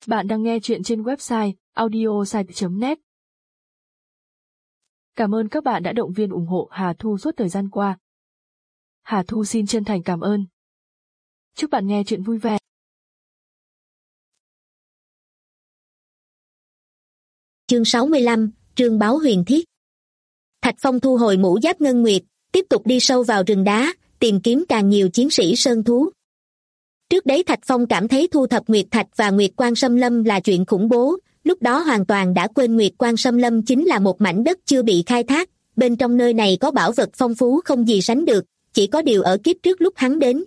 Bạn đang nghe chuyện trên website audiosite.net. Cảm ơn các bạn đã động viên ủng hộ Hà Thu suốt thời gian qua. Hà Thu xin chân thành cảm ơn. Chúc bạn nghe chuyện vui vẻ. Chương 65, Trương Báo Huyền Thiết. Thạch Phong thu hồi mũ giáp ngân nguyệt, tiếp tục đi sâu vào rừng đá, tìm kiếm càng nhiều chiến sĩ sơn thú. Trước đấy Thạch Phong cảm thấy thu thập nguyệt thạch và nguyệt quan xâm lâm là chuyện khủng bố, lúc đó hoàn toàn đã quên nguyệt quan xâm lâm chính là một mảnh đất chưa bị khai thác, bên trong nơi này có bảo vật phong phú không gì sánh được, chỉ có điều ở kiếp trước lúc hắn đến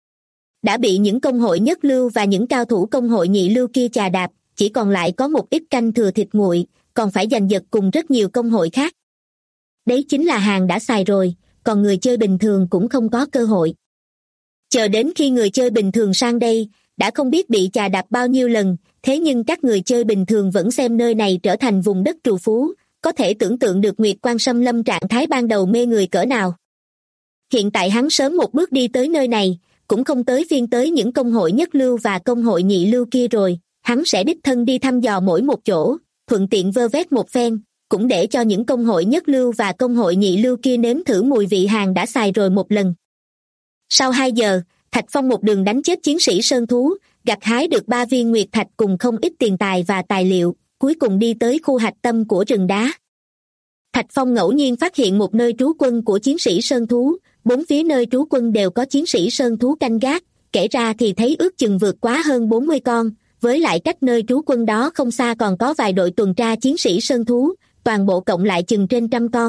đã bị những công hội nhất lưu và những cao thủ công hội nhị lưu kia chà đạp, chỉ còn lại có một ít canh thừa thịt nguội, còn phải giành giật cùng rất nhiều công hội khác. Đấy chính là hàng đã xài rồi, còn người chơi bình thường cũng không có cơ hội. Chờ đến khi người chơi bình thường sang đây, đã không biết bị chà đạp bao nhiêu lần, thế nhưng các người chơi bình thường vẫn xem nơi này trở thành vùng đất trù phú, có thể tưởng tượng được nguyệt quan xâm lâm trạng thái ban đầu mê người cỡ nào. Hiện tại hắn sớm một bước đi tới nơi này, cũng không tới phiên tới những công hội nhất lưu và công hội nhị lưu kia rồi, hắn sẽ đích thân đi thăm dò mỗi một chỗ, thuận tiện vơ vét một phen, cũng để cho những công hội nhất lưu và công hội nhị lưu kia nếm thử mùi vị hàng đã xài rồi một lần. Sau 2 giờ, Thạch Phong một đường đánh chết chiến sĩ sơn thú, gặt hái được 3 viên nguyệt thạch cùng không ít tiền tài và tài liệu, cuối cùng đi tới khu hạch tâm của rừng đá. Thạch Phong ngẫu nhiên phát hiện một nơi trú quân của chiến sĩ sơn thú, 4 phía nơi trú quân đều có chiến sĩ sơn thú canh gác, kể ra thì thấy ước chừng vượt quá hơn 40 con, với lại cách nơi trú quân đó không xa còn có vài đội tuần tra chiến sĩ sơn thú, toàn bộ cộng lại chừng trên 100 con.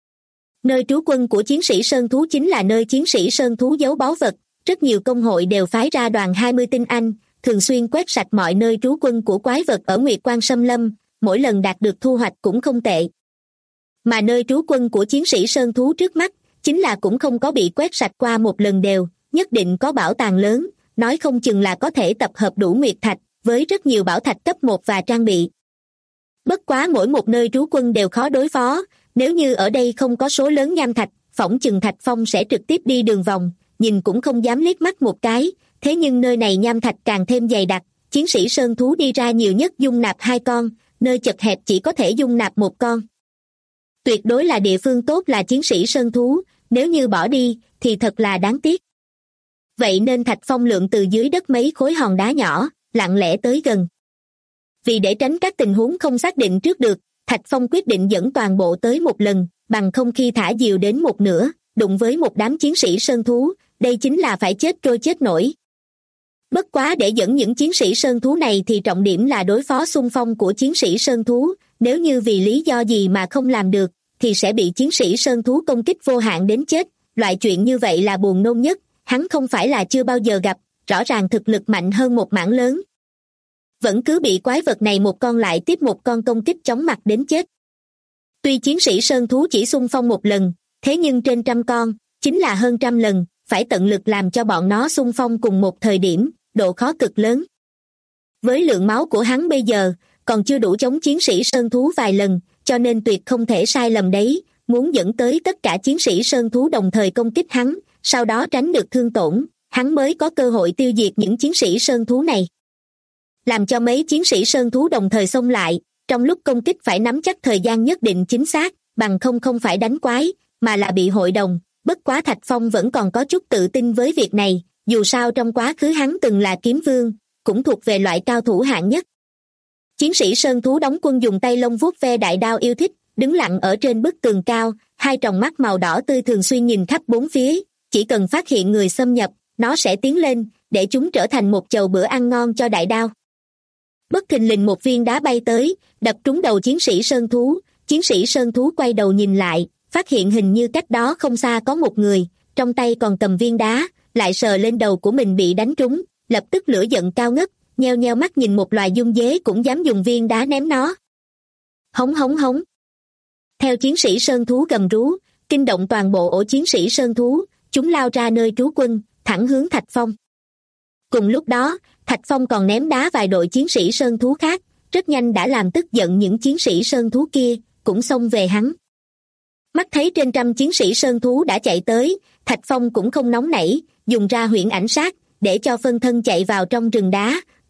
Nơi trú quân của chiến sĩ sơn thú chính là nơi chiến sĩ sơn thú giấu báu vật, rất nhiều công hội đều phái ra đoàn 20 tinh anh, thường xuyên quét sạch mọi nơi trú quân của quái vật ở nguyệt quan xâm lâm, mỗi lần đạt được thu hoạch cũng không tệ. Mà nơi trú quân của chiến sĩ sơn thú trước mắt, chính là cũng không có bị quét sạch qua một lần đều, nhất định có bảo tàng lớn, nói không chừng là có thể tập hợp đủ nguyệt thạch, với rất nhiều bảo thạch cấp 1 và trang bị. Bất quá mỗi một nơi trú quân đều khó đối phó, nếu như ở đây không có số lớn nham thạch, phỏng chừng Thạch Phong sẽ trực tiếp đi đường vòng, nhìn cũng không dám liếc mắt một cái, thế nhưng nơi này nham thạch càng thêm dày đặc, chiến sĩ sơn thú đi ra nhiều nhất dung nạp 2 con, nơi chật hẹp chỉ có thể dung nạp 1 con. Tuyệt đối là địa phương tốt là chiến sĩ sơn thú, nếu như bỏ đi, thì thật là đáng tiếc. Vậy nên Thạch Phong lượn từ dưới đất mấy khối hòn đá nhỏ, lặng lẽ tới gần. Vì để tránh các tình huống không xác định trước được, Thạch Phong quyết định dẫn toàn bộ tới một lần, bằng không khi thả diều đến một nửa, đụng với một đám chiến sĩ sơn thú, đây chính là phải chết trôi chết nổi. Bất quá để dẫn những chiến sĩ sơn thú này thì trọng điểm là đối phó xung phong của chiến sĩ sơn thú, nếu như vì lý do gì mà không làm được, thì sẽ bị chiến sĩ sơn thú công kích vô hạn đến chết, loại chuyện như vậy là buồn nôn nhất, hắn không phải là chưa bao giờ gặp, rõ ràng thực lực mạnh hơn một mảng lớn. Vẫn cứ bị quái vật này một con lại tiếp một con công kích chóng mặt đến chết. Tuy chiến sĩ sơn thú chỉ xung phong một lần, thế nhưng trên 100 con, chính là hơn 100 lần, phải tận lực làm cho bọn nó xung phong cùng một thời điểm, độ khó cực lớn. Với lượng máu của hắn bây giờ, còn chưa đủ chống chiến sĩ sơn thú vài lần, cho nên tuyệt không thể sai lầm đấy, muốn dẫn tới tất cả chiến sĩ sơn thú đồng thời công kích hắn, sau đó tránh được thương tổn, hắn mới có cơ hội tiêu diệt những chiến sĩ sơn thú này. Làm cho mấy chiến sĩ sơn thú đồng thời xông lại, trong lúc công kích phải nắm chắc thời gian nhất định chính xác, bằng không phải đánh quái, mà là bị hội đồng. Bất quá Thạch Phong vẫn còn có chút tự tin với việc này, dù sao trong quá khứ hắn từng là kiếm vương, cũng thuộc về loại cao thủ hạng nhất. Chiến sĩ sơn thú đóng quân dùng tay lông vuốt ve đại đao yêu thích, đứng lặng ở trên bức tường cao, 2 tròng mắt màu đỏ tươi thường xuyên nhìn khắp 4 phía, chỉ cần phát hiện người xâm nhập, nó sẽ tiến lên, để chúng trở thành một chầu bữa ăn ngon cho đại đao. Bất thình lình một viên đá bay tới, đập trúng đầu chiến sĩ sơn thú quay đầu nhìn lại, phát hiện hình như cách đó không xa có một người, trong tay còn cầm viên đá, lại sờ lên đầu của mình bị đánh trúng, lập tức lửa giận cao ngất, nheo nheo mắt nhìn một loài dung dế cũng dám dùng viên đá ném nó. Hống hống hống. Theo chiến sĩ sơn thú gầm rú, kinh động toàn bộ ổ chiến sĩ sơn thú, chúng lao ra nơi trú quân, thẳng hướng Thạch Phong. Cùng lúc đó, Thạch Phong còn ném đá vài đội chiến sĩ sơn thú khác, rất nhanh đã làm tức giận những chiến sĩ sơn thú kia, cũng xông về hắn. Mắt thấy trên 100 chiến sĩ sơn thú đã chạy tới, Thạch Phong cũng không nóng nảy, dùng ra huyễn ảnh sát, để cho phân thân chạy vào trong rừng đá,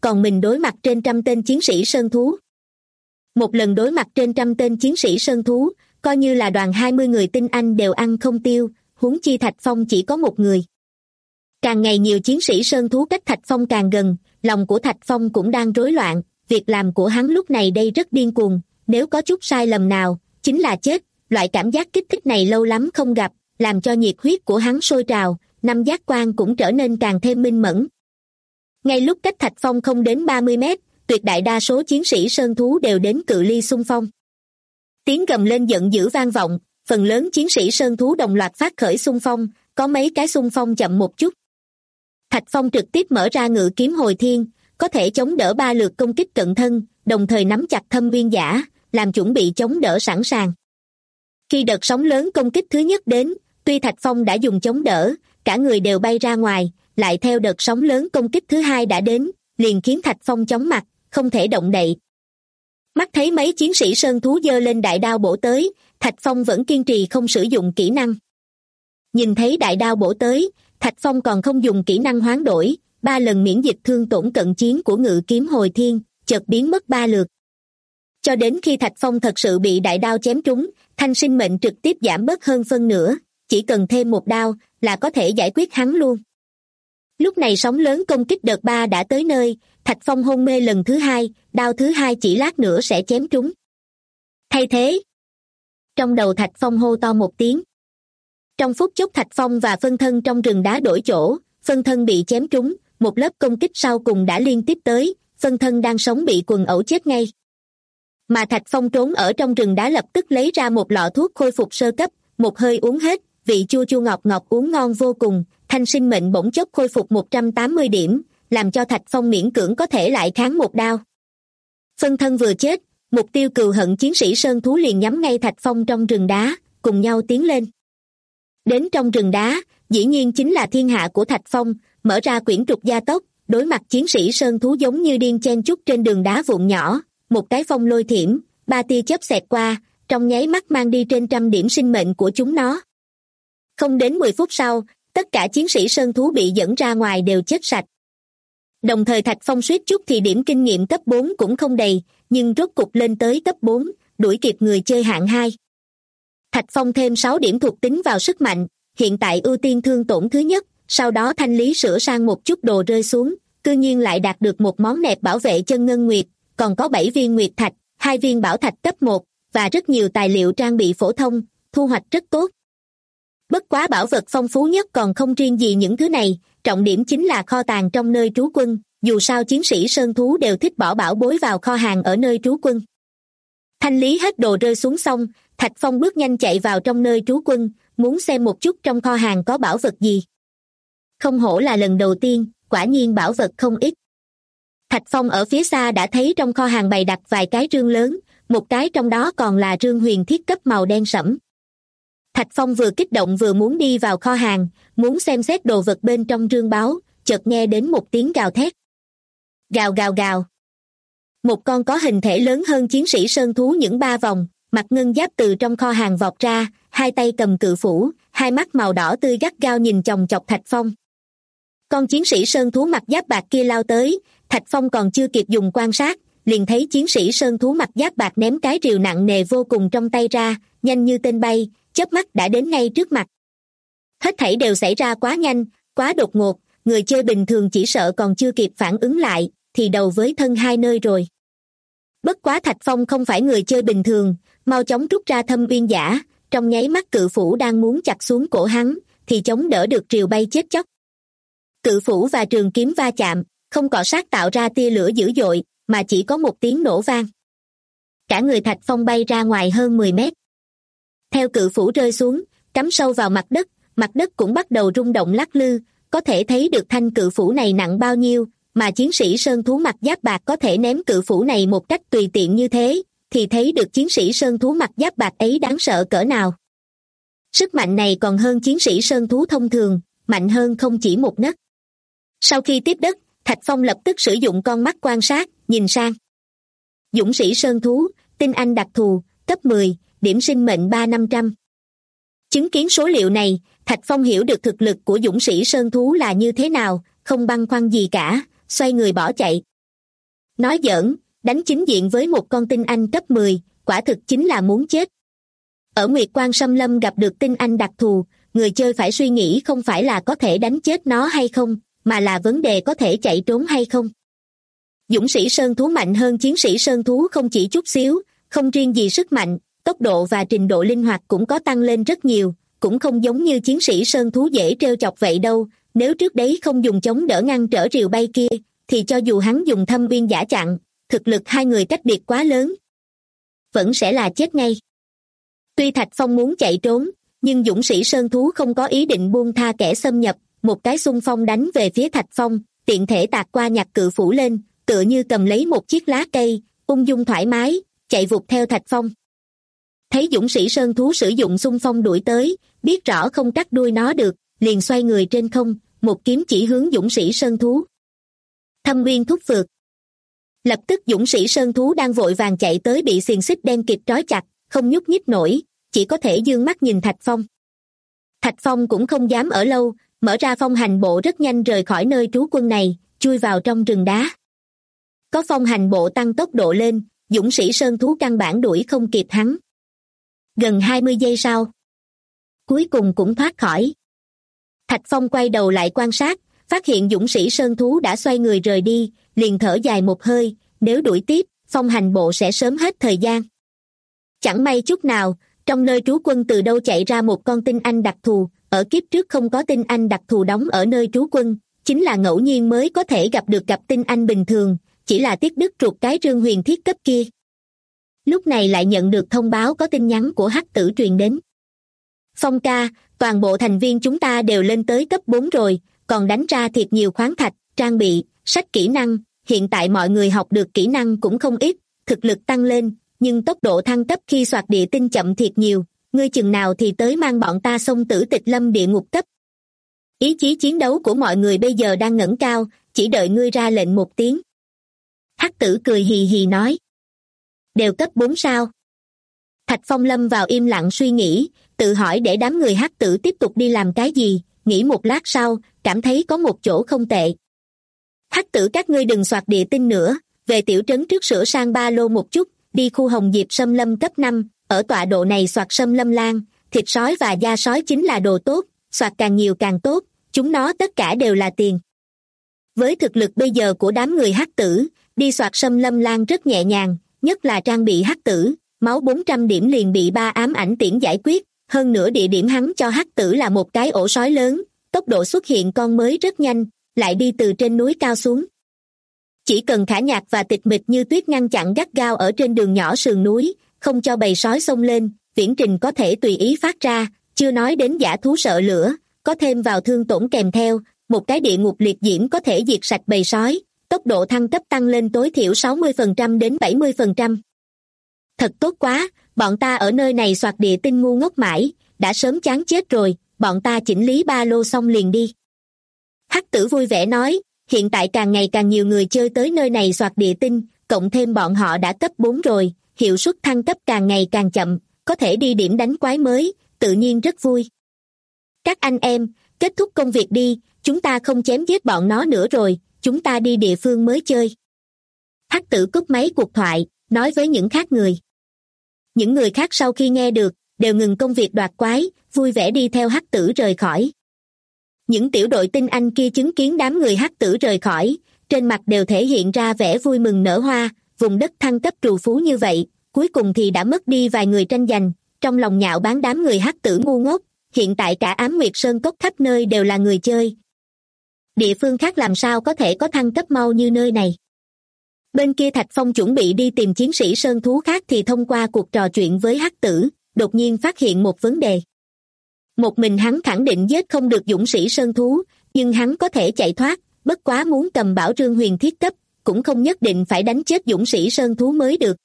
còn mình đối mặt trên 100 tên chiến sĩ sơn thú. Một lần đối mặt trên 100 tên chiến sĩ sơn thú, coi như là đoàn 20 người tinh anh đều ăn không tiêu, huống chi Thạch Phong chỉ có một người. Càng ngày nhiều chiến sĩ sơn thú cách Thạch Phong càng gần, lòng của Thạch Phong cũng đang rối loạn, việc làm của hắn lúc này đây rất điên cuồng, nếu có chút sai lầm nào, chính là chết, loại cảm giác kích thích này lâu lắm không gặp, làm cho nhiệt huyết của hắn sôi trào, năm giác quan cũng trở nên càng thêm minh mẫn. Ngay lúc cách Thạch Phong không đến 30 mét, tuyệt đại đa số chiến sĩ sơn thú đều đến cự ly xung phong. Tiếng gầm lên giận dữ vang vọng, phần lớn chiến sĩ sơn thú đồng loạt phát khởi xung phong, có mấy cái xung phong chậm một chút. Thạch Phong trực tiếp mở ra ngự kiếm hồi thiên, có thể chống đỡ 3 lượt công kích cận thân, đồng thời nắm chặt thâm viên giả, làm chuẩn bị chống đỡ sẵn sàng. Khi đợt sóng lớn công kích thứ nhất đến, tuy Thạch Phong đã dùng chống đỡ, cả người đều bay ra ngoài, lại theo đợt sóng lớn công kích thứ hai đã đến, liền khiến Thạch Phong chóng mặt, không thể động đậy. Mắt thấy mấy chiến sĩ sơn thú giơ lên đại đao bổ tới, Thạch Phong vẫn kiên trì không sử dụng kỹ năng. Nhìn thấy đại đao bổ tới, Thạch Phong còn không dùng kỹ năng hoán đổi, 3 lần miễn dịch thương tổn cận chiến của ngự kiếm hồi thiên, chợt biến mất 3 lượt. Cho đến khi Thạch Phong thật sự bị đại đao chém trúng, thanh sinh mệnh trực tiếp giảm bớt hơn phân nửa, chỉ cần thêm một đao là có thể giải quyết hắn luôn. Lúc này sóng lớn công kích đợt 3 đã tới nơi, Thạch Phong hôn mê lần thứ hai, đao thứ hai chỉ lát nữa sẽ chém trúng. Thay thế, trong đầu Thạch Phong hô to một tiếng. Trong phút chốc Thạch Phong và phân thân trong rừng đá đổi chỗ, phân thân bị chém trúng, một lớp công kích sau cùng đã liên tiếp tới, phân thân đang sống bị quần ẩu chết ngay. Mà Thạch Phong trốn ở trong rừng đá lập tức lấy ra một lọ thuốc khôi phục sơ cấp, một hơi uống hết, vị chua chua ngọt ngọt uống ngon vô cùng, thanh sinh mệnh bỗng chốc khôi phục 180 điểm, làm cho Thạch Phong miễn cưỡng có thể lại kháng một đao. Phân thân vừa chết, mục tiêu cừu hận chiến sĩ sơn thú liền nhắm ngay Thạch Phong trong rừng đá, cùng nhau tiến lên. Đến trong rừng đá, dĩ nhiên chính là thiên hạ của Thạch Phong, mở ra quyển trục gia tốc, đối mặt chiến sĩ sơn thú giống như điên chen chúc trên đường đá vụn nhỏ, một cái phong lôi thiểm, 3 tia chớp xẹt qua, trong nháy mắt mang đi trên 100 điểm sinh mệnh của chúng nó. Không đến 10 phút sau, tất cả chiến sĩ sơn thú bị dẫn ra ngoài đều chết sạch. Đồng thời Thạch Phong suýt chút thì điểm kinh nghiệm cấp 4 cũng không đầy, nhưng rốt cục lên tới cấp 4, đuổi kịp người chơi hạng 2. Thạch Phong thêm 6 điểm thuộc tính vào sức mạnh, hiện tại ưu tiên thương tổn thứ nhất, sau đó thanh lý sửa sang một chút đồ rơi xuống, cư nhiên lại đạt được một món nẹp bảo vệ chân ngân nguyệt, còn có 7 viên nguyệt thạch, 2 viên bảo thạch cấp 1, và rất nhiều tài liệu trang bị phổ thông, thu hoạch rất tốt. Bất quá bảo vật phong phú nhất còn không riêng gì những thứ này, trọng điểm chính là kho tàng trong nơi trú quân, dù sao chiến sĩ sơn thú đều thích bỏ bảo bối vào kho hàng ở nơi trú quân. Thanh lý hết đồ rơi xuống xong, Thạch Phong bước nhanh chạy vào trong nơi trú quân, muốn xem một chút trong kho hàng có bảo vật gì. Không hổ là lần đầu tiên, quả nhiên bảo vật không ít. Thạch Phong ở phía xa đã thấy trong kho hàng bày đặt vài cái rương lớn, một cái trong đó còn là rương huyền thiết cấp màu đen sẫm. Thạch Phong vừa kích động vừa muốn đi vào kho hàng, muốn xem xét đồ vật bên trong rương báu, chợt nghe đến một tiếng gào thét. Gào gào gào. Một con có hình thể lớn hơn chiến sĩ sơn thú những 3 vòng, mặt ngân giáp từ trong kho hàng vọt ra, 2 tay cầm cự phủ, 2 mắt màu đỏ tươi gắt gao nhìn chòng chọc Thạch Phong. Con chiến sĩ sơn thú mặt giáp bạc kia lao tới, Thạch Phong còn chưa kịp dùng quan sát, liền thấy chiến sĩ sơn thú mặt giáp bạc ném cái rìu nặng nề vô cùng trong tay ra, nhanh như tên bay, chớp mắt đã đến ngay trước mặt. Hết thảy đều xảy ra quá nhanh, quá đột ngột, người chơi bình thường chỉ sợ còn chưa kịp phản ứng lại, thì đầu với thân hai nơi rồi. Bất quá Thạch Phong không phải người chơi bình thường, mau chóng rút ra thâm uyên giả, trong nháy mắt cự phủ đang muốn chặt xuống cổ hắn, thì chống đỡ được rìu bay chết chóc. Cự phủ và trường kiếm va chạm, không cọ sát tạo ra tia lửa dữ dội, mà chỉ có một tiếng nổ vang. Cả người Thạch Phong bay ra ngoài hơn 10 mét. Theo cự phủ rơi xuống, cắm sâu vào mặt đất cũng bắt đầu rung động lắc lư, có thể thấy được thanh cự phủ này nặng bao nhiêu, mà chiến sĩ sơn thú mặt giáp bạc có thể ném cự phủ này một cách tùy tiện như thế, thì thấy được chiến sĩ sơn thú mặt giáp bạc ấy đáng sợ cỡ nào. Sức mạnh này còn hơn chiến sĩ sơn thú thông thường, mạnh hơn không chỉ một nấc. Sau khi tiếp đất, Thạch Phong lập tức sử dụng con mắt quan sát, nhìn sang. Dũng sĩ sơn thú, tinh anh đặc thù, cấp 10, điểm sinh mệnh 3-500. Chứng kiến số liệu này, Thạch Phong hiểu được thực lực của dũng sĩ sơn thú là như thế nào, không băn khoăn gì cả, xoay người bỏ chạy. Nói giỡn, đánh chính diện với một con tinh anh cấp 10, quả thực chính là muốn chết. Ở Nguyệt Quan Xâm Lâm gặp được tinh anh đặc thù, người chơi phải suy nghĩ không phải là có thể đánh chết nó hay không, mà là vấn đề có thể chạy trốn hay không. Dũng sĩ sơn thú mạnh hơn chiến sĩ sơn thú không chỉ chút xíu, không riêng gì sức mạnh, tốc độ và trình độ linh hoạt cũng có tăng lên rất nhiều, cũng không giống như chiến sĩ sơn thú dễ trêu chọc vậy đâu. Nếu trước đấy không dùng chống đỡ ngăn trở rìu bay kia, thì cho dù hắn dùng thâm uyên giả chặn, thực lực hai người cách biệt quá lớn, vẫn sẽ là chết ngay. Tuy Thạch Phong muốn chạy trốn, nhưng dũng sĩ sơn thú không có ý định buông tha kẻ xâm nhập, một cái xung phong đánh về phía Thạch Phong, tiện thể tạt qua nhạc cự phủ lên, tựa như cầm lấy một chiếc lá cây, ung dung thoải mái, chạy vụt theo Thạch Phong. Thấy dũng sĩ sơn thú sử dụng xung phong đuổi tới, biết rõ không cắt đuôi nó được, liền xoay người trên không, một kiếm chỉ hướng dũng sĩ sơn thú. Thâm uyên thúc phược. Lập tức dũng sĩ sơn thú đang vội vàng chạy tới bị xiềng xích đen kịt trói chặt, không nhúc nhích nổi, chỉ có thể dương mắt nhìn Thạch Phong. Thạch Phong cũng không dám ở lâu, mở ra phong hành bộ rất nhanh rời khỏi nơi trú quân này, chui vào trong rừng đá. Có phong hành bộ tăng tốc độ lên, dũng sĩ sơn thú căn bản đuổi không kịp hắn. Gần 20 giây sau, cuối cùng cũng thoát khỏi. Thạch Phong quay đầu lại quan sát, phát hiện dũng sĩ sơn thú đã xoay người rời đi, liền thở dài một hơi, nếu đuổi tiếp, phong hành bộ sẽ sớm hết thời gian. Chẳng may chút nào, trong nơi trú quân từ đâu chạy ra một con tinh anh đặc thù, ở kiếp trước không có tinh anh đặc thù đóng ở nơi trú quân, chính là ngẫu nhiên mới có thể gặp tinh anh bình thường, chỉ là tiếc đứt ruột cái Trương Huyền Thiết cấp kia. Lúc này lại nhận được thông báo có tin nhắn của Hắc Tử truyền đến. Phong ca, toàn bộ thành viên chúng ta đều lên tới cấp 4 rồi, còn đánh ra thiệt nhiều khoáng thạch, trang bị, sách kỹ năng, hiện tại mọi người học được kỹ năng cũng không ít, thực lực tăng lên, nhưng tốc độ thăng cấp khi soạt địa tinh chậm thiệt nhiều, ngươi chừng nào thì tới mang bọn ta xông Tử Tịch Lâm địa ngục cấp. Ý chí chiến đấu của mọi người bây giờ đang ngẩng cao, chỉ đợi ngươi ra lệnh một tiếng. Hắc Tử cười hì hì nói. Đều cấp 4 sao? Thạch Phong lâm vào im lặng suy nghĩ, tự hỏi để đám người Hắc Tử tiếp tục đi làm cái gì, nghĩ một lát sau, cảm thấy có một chỗ không tệ. Hắc Tử các ngươi đừng soạt địa tinh nữa, về tiểu trấn trước sửa sang ba lô một chút, đi khu Hồng Diệp Sâm Lâm cấp 5, ở tọa độ này soạt Sâm Lâm Lan, thịt sói và da sói chính là đồ tốt, soạt càng nhiều càng tốt, chúng nó tất cả đều là tiền. Với thực lực bây giờ của đám người Hắc Tử, đi soạt Sâm Lâm Lan rất nhẹ nhàng, nhất là trang bị Hắc Tử, máu 400 điểm liền bị 3 ám ảnh tiễn giải quyết, hơn nữa địa điểm hắn cho Hắc Tử là một cái ổ sói lớn, tốc độ xuất hiện con mới rất nhanh, lại đi từ trên núi cao xuống. Chỉ cần Khả Nhạc và Tịch Mịch Như Tuyết ngăn chặn gắt gao ở trên đường nhỏ sườn núi, không cho bầy sói xông lên, viễn trình có thể tùy ý phát ra, chưa nói đến dã thú sợ lửa, có thêm vào thương tổn kèm theo, một cái địa ngục liệt diễm có thể diệt sạch bầy sói, tốc độ thăng cấp tăng lên tối thiểu 60% đến 70%. Thật tốt quá, bọn ta ở nơi này soạt địa tinh ngu ngốc mãi, đã sớm chán chết rồi, bọn ta chỉnh lý ba lô xong liền đi. Hắc Tử vui vẻ nói, hiện tại càng ngày càng nhiều người chơi tới nơi này soạt địa tinh, cộng thêm bọn họ đã cấp 4 rồi, hiệu suất thăng cấp càng ngày càng chậm, có thể đi điểm đánh quái mới, tự nhiên rất vui. Các anh em, kết thúc công việc đi, chúng ta không chém giết bọn nó nữa rồi, chúng ta đi địa phương mới chơi. Hắc Tử cúp máy cuộc thoại, nói với những khác người. Những người khác sau khi nghe được, đều ngừng công việc đoạt quái, vui vẻ đi theo Hắc Tử rời khỏi. Những tiểu đội tinh anh kia chứng kiến đám người Hắc Tử rời khỏi, trên mặt đều thể hiện ra vẻ vui mừng nở hoa, vùng đất thăng cấp trù phú như vậy, cuối cùng thì đã mất đi vài người tranh giành, trong lòng nhạo báng đám người Hắc Tử ngu ngốc, hiện tại cả Ám Nguyệt Sơn Cốc khắp nơi đều là người chơi. Địa phương khác làm sao có thể có thăng cấp mau như nơi này. Bên kia Thạch Phong chuẩn bị đi tìm chiến sĩ sơn thú khác thì thông qua cuộc trò chuyện với Hắc Tử, đột nhiên phát hiện một vấn đề. Một mình hắn khẳng định giết không được dũng sĩ sơn thú, nhưng hắn có thể chạy thoát, bất quá muốn cầm bảo trương huyền thiết cấp, cũng không nhất định phải đánh chết dũng sĩ sơn thú mới được.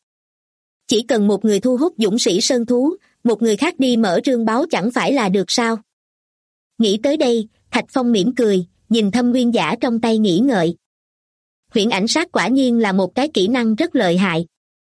Chỉ cần một người thu hút dũng sĩ sơn thú, một người khác đi mở trương báo chẳng phải là được sao? Nghĩ tới đây, Thạch Phong mỉm cười, nhìn thâm nguyên giả trong tay nghĩ ngợi. Huyễn ảnh sát quả nhiên là một cái kỹ năng rất lợi hại.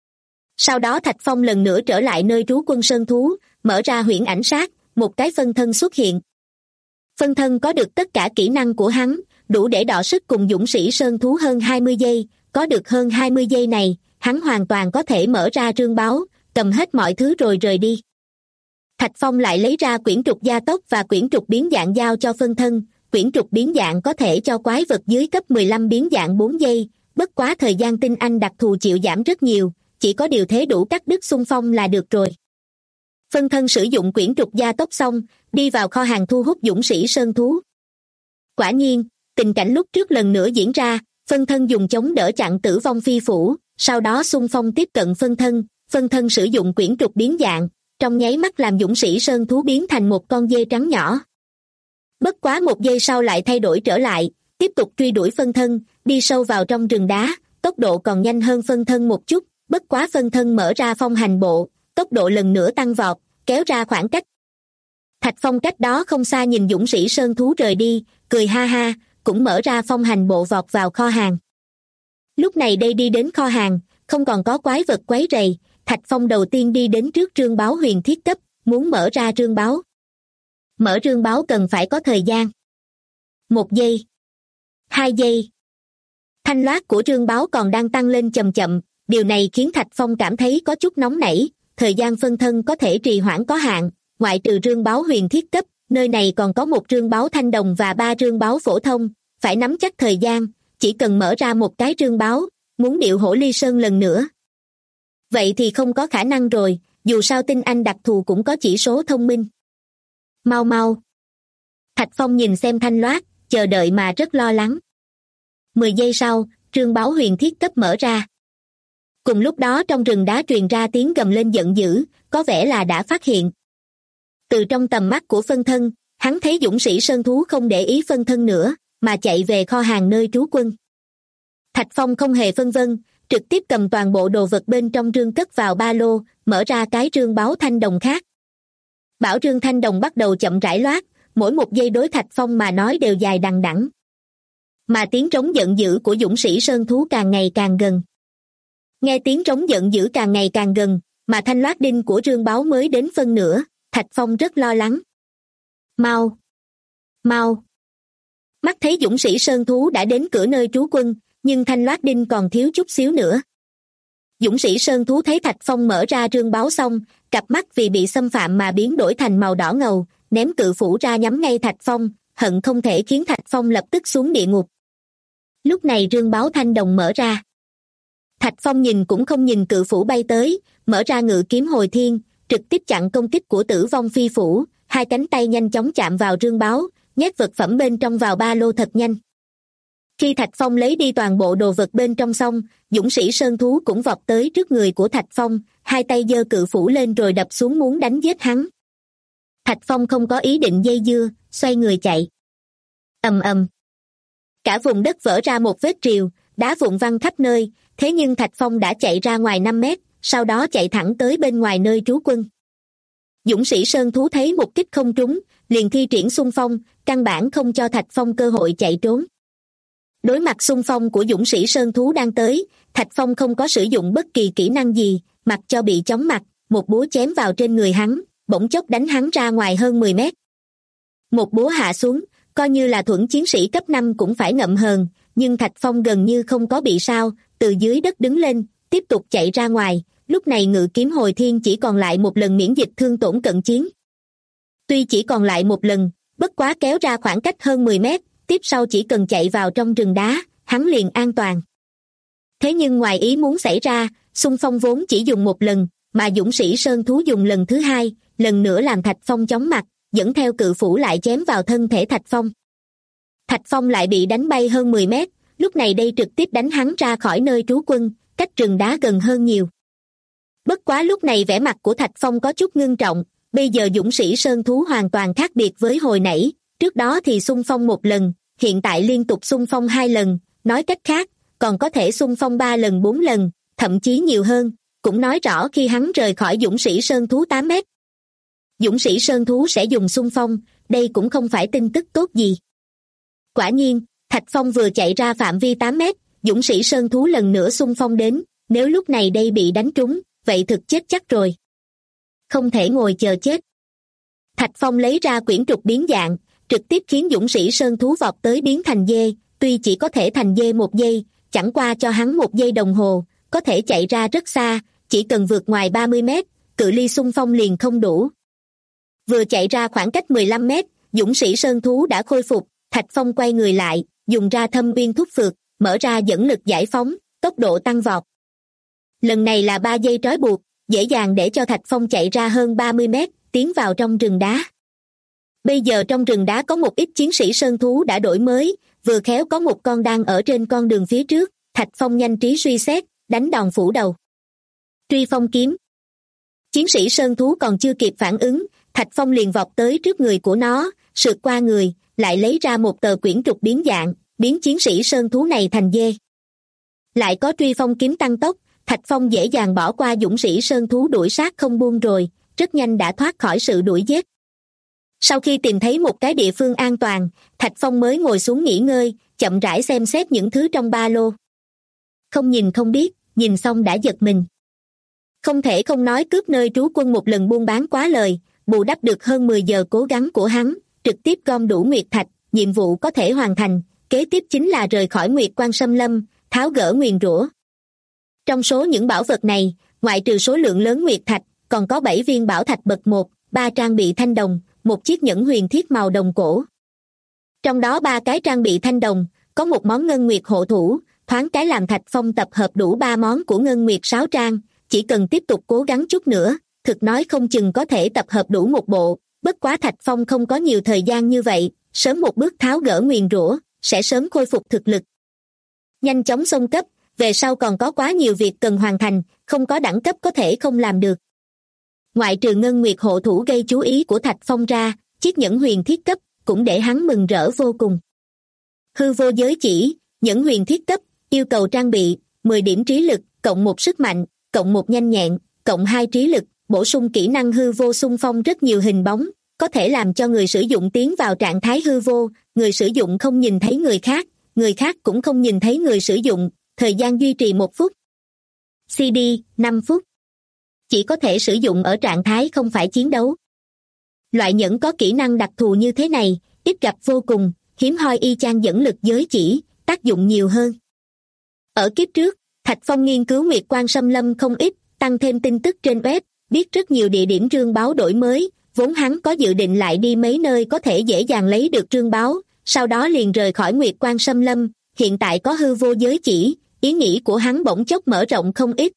Sau đó Thạch Phong lần nữa trở lại nơi trú quân sơn thú, mở ra huyễn ảnh sát, một cái phân thân xuất hiện. Phân thân có được tất cả kỹ năng của hắn, đủ để đọ sức cùng dũng sĩ sơn thú hơn 20 giây, có được hơn 20 giây này, hắn hoàn toàn có thể mở ra trương báo, cầm hết mọi thứ rồi rời đi. Thạch Phong lại lấy ra quyển trục gia tốc và quyển trục biến dạng giao cho phân thân. Quyển trục biến dạng có thể cho quái vật dưới cấp 15 biến dạng 4 giây, bất quá thời gian tinh anh đặc thù chịu giảm rất nhiều, chỉ có điều thế đủ cắt đứt xung phong là được rồi. Phân thân sử dụng quyển trục gia tốc xong, đi vào kho hàng thu hút dũng sĩ sơn thú. Quả nhiên, tình cảnh lúc trước lần nữa diễn ra, phân thân dùng chống đỡ chặn tử vong phi phủ, sau đó xung phong tiếp cận phân thân sử dụng quyển trục biến dạng, trong nháy mắt làm dũng sĩ sơn thú biến thành một con dê trắng nhỏ. Bất quá 1 giây sau lại thay đổi trở lại, tiếp tục truy đuổi phân thân, đi sâu vào trong rừng đá, tốc độ còn nhanh hơn phân thân một chút, bất quá phân thân mở ra phong hành bộ, tốc độ lần nữa tăng vọt, kéo ra khoảng cách. Thạch Phong cách đó không xa nhìn dũng sĩ sơn thú rời đi, cười ha ha, cũng mở ra phong hành bộ vọt vào kho hàng. Lúc này đây đi đến kho hàng, không còn có quái vật quấy rầy, Thạch Phong đầu tiên đi đến trước trương báo huyền thiết cấp, muốn mở ra trương báo. Mở trương báo cần phải có thời gian. 1 giây. 2 giây. Thanh loát của trương báo còn đang tăng lên chậm chậm, điều này khiến Thạch Phong cảm thấy có chút nóng nảy, thời gian phân thân có thể trì hoãn có hạn, ngoại trừ trương báo huyền thiết cấp, nơi này còn có 1 trương báo thanh đồng và 3 trương báo phổ thông, phải nắm chắc thời gian, chỉ cần mở ra 1 cái trương báo, muốn điệu hổ ly sơn lần nữa. Vậy thì không có khả năng rồi, dù sao tinh anh đặc thù cũng có chỉ số thông minh. Mau mau. Thạch Phong nhìn xem thanh loát, chờ đợi mà rất lo lắng. 10 giây sau, trương báo huyền thiết cấp mở ra. Cùng lúc đó trong rừng đá truyền ra tiếng gầm lên giận dữ, có vẻ là đã phát hiện. Từ trong tầm mắt của phân thân, hắn thấy dũng sĩ sơn thú không để ý phân thân nữa, mà chạy về kho hàng nơi trú quân. Thạch Phong không hề phân vân, trực tiếp cầm toàn bộ đồ vật bên trong rương cất vào ba lô, mở ra cái rương báo thanh đồng khác. Bảo rương thanh đồng bắt đầu chậm rãi loát, mỗi 1 giây đối Thạch Phong mà nói đều dài đằng đẵng. Mà tiếng trống giận dữ của dũng sĩ sơn thú càng ngày càng gần. Nghe tiếng trống giận dữ càng ngày càng gần, mà thanh loát đinh của rương báo mới đến phân nửa, Thạch Phong rất lo lắng. Mau! Mau! Mắt thấy dũng sĩ sơn thú đã đến cửa nơi trú quân, nhưng thanh loát đinh còn thiếu chút xíu nữa. Dũng sĩ sơn thú thấy Thạch Phong mở ra rương báo xong, cặp mắt vì bị xâm phạm mà biến đổi thành màu đỏ ngầu, ném cự phủ ra nhắm ngay Thạch Phong, hận không thể khiến Thạch Phong lập tức xuống địa ngục. Lúc này rương báo thanh đồng mở ra. Thạch Phong nhìn cũng không nhìn cự phủ bay tới, mở ra ngự kiếm hồi thiên, trực tiếp chặn công kích của tử vong phi phủ, 2 cánh tay nhanh chóng chạm vào rương báo, nhét vật phẩm bên trong vào ba lô thật nhanh. Khi Thạch Phong lấy đi toàn bộ đồ vật bên trong xong, dũng sĩ sơn thú cũng vọt tới trước người của Thạch Phong, 2 tay giơ cự phủ lên rồi đập xuống muốn đánh giết hắn. Thạch Phong không có ý định dây dưa, xoay người chạy. Ầm ầm. Cả vùng đất vỡ ra một vết rìu, đá vụn văng khắp nơi, thế nhưng Thạch Phong đã chạy ra ngoài 5 mét, sau đó chạy thẳng tới bên ngoài nơi trú quân. Dũng sĩ sơn thú thấy một kích không trúng, liền thi triển xung phong, căn bản không cho Thạch Phong cơ hội chạy trốn. Đối mặt xung phong của dũng sĩ sơn thú đang tới, Thạch Phong không có sử dụng bất kỳ kỹ năng gì, mặc cho bị chóng mặt, một búa chém vào trên người hắn, bỗng chốc đánh hắn ra ngoài hơn 10 mét. Một búa hạ xuống, coi như là thuẫn chiến sĩ cấp 5 cũng phải ngậm hờn, nhưng Thạch Phong gần như không có bị sao, từ dưới đất đứng lên, tiếp tục chạy ra ngoài, lúc này ngự kiếm hồi thiên chỉ còn lại 1 lần miễn dịch thương tổn cận chiến. Tuy chỉ còn lại 1 lần, bất quá kéo ra khoảng cách hơn 10 mét, tiếp sau chỉ cần chạy vào trong rừng đá, hắn liền an toàn. Thế nhưng ngoài ý muốn xảy ra, xung phong vốn chỉ dùng 1 lần, mà dũng sĩ sơn thú dùng lần thứ 2, lần nữa làm Thạch Phong chóng mặt, dẫn theo cự phủ lại chém vào thân thể Thạch Phong. Thạch Phong lại bị đánh bay hơn 10 mét, lúc này đây trực tiếp đánh hắn ra khỏi nơi trú quân, cách rừng đá gần hơn nhiều. Bất quá lúc này vẻ mặt của Thạch Phong có chút ngưng trọng, bây giờ dũng sĩ sơn thú hoàn toàn khác biệt với hồi nãy, trước đó thì xung phong 1 lần, hiện tại liên tục xung phong 2 lần, nói cách khác, còn có thể xung phong 3 lần 4 lần, thậm chí nhiều hơn, cũng nói rõ khi hắn rời khỏi dũng sĩ sơn thú 8 mét. Dũng sĩ sơn thú sẽ dùng xung phong, đây cũng không phải tin tức tốt gì. Quả nhiên, Thạch Phong vừa chạy ra phạm vi 8 mét, dũng sĩ sơn thú lần nữa xung phong đến, nếu lúc này đây bị đánh trúng, vậy thực chết chắc rồi. Không thể ngồi chờ chết. Thạch Phong lấy ra quyển trục biến dạng, trực tiếp khiến dũng sĩ sơn thú vọt tới biến thành dê, tuy chỉ có thể thành dê 1 giây, chẳng qua cho hắn 1 giây đồng hồ, có thể chạy ra rất xa, chỉ cần vượt ngoài 30 mét, cự ly xung phong liền không đủ. Vừa chạy ra khoảng cách 15 mét, dũng sĩ sơn thú đã khôi phục, Thạch Phong quay người lại, dùng ra thâm uyên thúc phược, mở ra dẫn lực giải phóng, tốc độ tăng vọt. Lần này là 3 giây trói buộc, dễ dàng để cho Thạch Phong chạy ra hơn 30 mét, tiến vào trong rừng đá. Bây giờ trong rừng đá có một ít chiến sĩ sơn thú đã đổi mới, vừa khéo có một con đang ở trên con đường phía trước, Thạch Phong nhanh trí suy xét, đánh đòn phủ đầu. Truy phong kiếm. Chiến sĩ sơn thú còn chưa kịp phản ứng, Thạch Phong liền vọt tới trước người của nó, sượt qua người, lại lấy ra một tờ quyển trục biến dạng, biến chiến sĩ sơn thú này thành dê. Lại có truy phong kiếm tăng tốc, Thạch Phong dễ dàng bỏ qua dũng sĩ sơn thú đuổi sát không buông rồi, rất nhanh đã thoát khỏi sự đuổi giết. Sau khi tìm thấy một cái địa phương an toàn, Thạch Phong mới ngồi xuống nghỉ ngơi, chậm rãi xem xét những thứ trong ba lô. Không nhìn không biết, nhìn xong đã giật mình. Không thể không nói cướp nơi trú quân một lần buôn bán quá lời, bù đắp được hơn 10 giờ cố gắng của hắn, trực tiếp gom đủ nguyệt thạch, nhiệm vụ có thể hoàn thành, kế tiếp chính là rời khỏi Nguyệt Quan Xâm Lâm, tháo gỡ nguyền rủa. Trong số những bảo vật này, ngoại trừ số lượng lớn nguyệt thạch, còn có 7 viên bảo thạch bậc 1, 3 trang bị thanh đồng, một chiếc nhẫn huyền thiết màu đồng cổ. Trong đó 3 cái trang bị thanh đồng, có một món ngân nguyệt hộ thủ, thoáng cái làm Thạch Phong tập hợp đủ 3 món của ngân nguyệt 6 trang, chỉ cần tiếp tục cố gắng chút nữa, thực nói không chừng có thể tập hợp đủ một bộ, bất quá Thạch Phong không có nhiều thời gian như vậy, sớm một bước tháo gỡ nguyền rủa, sẽ sớm khôi phục thực lực. Nhanh chóng xông cấp, về sau còn có quá nhiều việc cần hoàn thành, không có đẳng cấp có thể không làm được. Ngoại trừ ngân nguyệt hộ thủ gây chú ý của Thạch Phong ra, chiếc nhẫn huyền thiết cấp cũng để hắn mừng rỡ vô cùng. Hư vô giới chỉ, nhẫn huyền thiết cấp, yêu cầu trang bị 10 điểm trí lực, cộng 1 sức mạnh, cộng 1 nhanh nhẹn, cộng 2 trí lực, bổ sung kỹ năng hư vô xung phong rất nhiều hình bóng, có thể làm cho người sử dụng tiến vào trạng thái hư vô, người sử dụng không nhìn thấy người khác cũng không nhìn thấy người sử dụng, thời gian duy trì 1 phút. CD, 5 phút. Chỉ có thể sử dụng ở trạng thái không phải chiến đấu. Loại nhẫn có kỹ năng đặc thù như thế này, ít gặp vô cùng, hiếm hoi y chang dẫn lực giới chỉ, tác dụng nhiều hơn. Ở kiếp trước, Thạch Phong nghiên cứu Nguyệt Quan Xâm Lâm không ít, tăng thêm tin tức trên web, biết rất nhiều địa điểm trương báo đổi mới, vốn hắn có dự định lại đi mấy nơi có thể dễ dàng lấy được trương báo, sau đó liền rời khỏi Nguyệt Quan Xâm Lâm, hiện tại có hư vô giới chỉ, ý nghĩ của hắn bỗng chốc mở rộng không ít.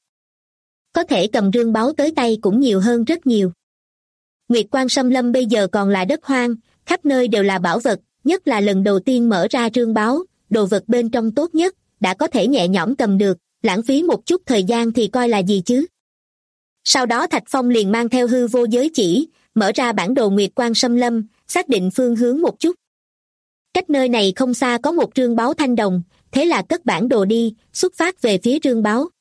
Có thể cầm trương báo tới tay cũng nhiều hơn rất nhiều. Nguyệt Quan Xâm Lâm bây giờ còn là đất hoang, khắp nơi đều là bảo vật, nhất là lần đầu tiên mở ra trương báo, đồ vật bên trong tốt nhất, đã có thể nhẹ nhõm cầm được, lãng phí một chút thời gian thì coi là gì chứ. Sau đó Thạch Phong liền mang theo hư vô giới chỉ, mở ra bản đồ Nguyệt Quan Xâm Lâm, xác định phương hướng một chút. Cách nơi này không xa có một trương báo thanh đồng, thế là cất bản đồ đi, xuất phát về phía trương báo.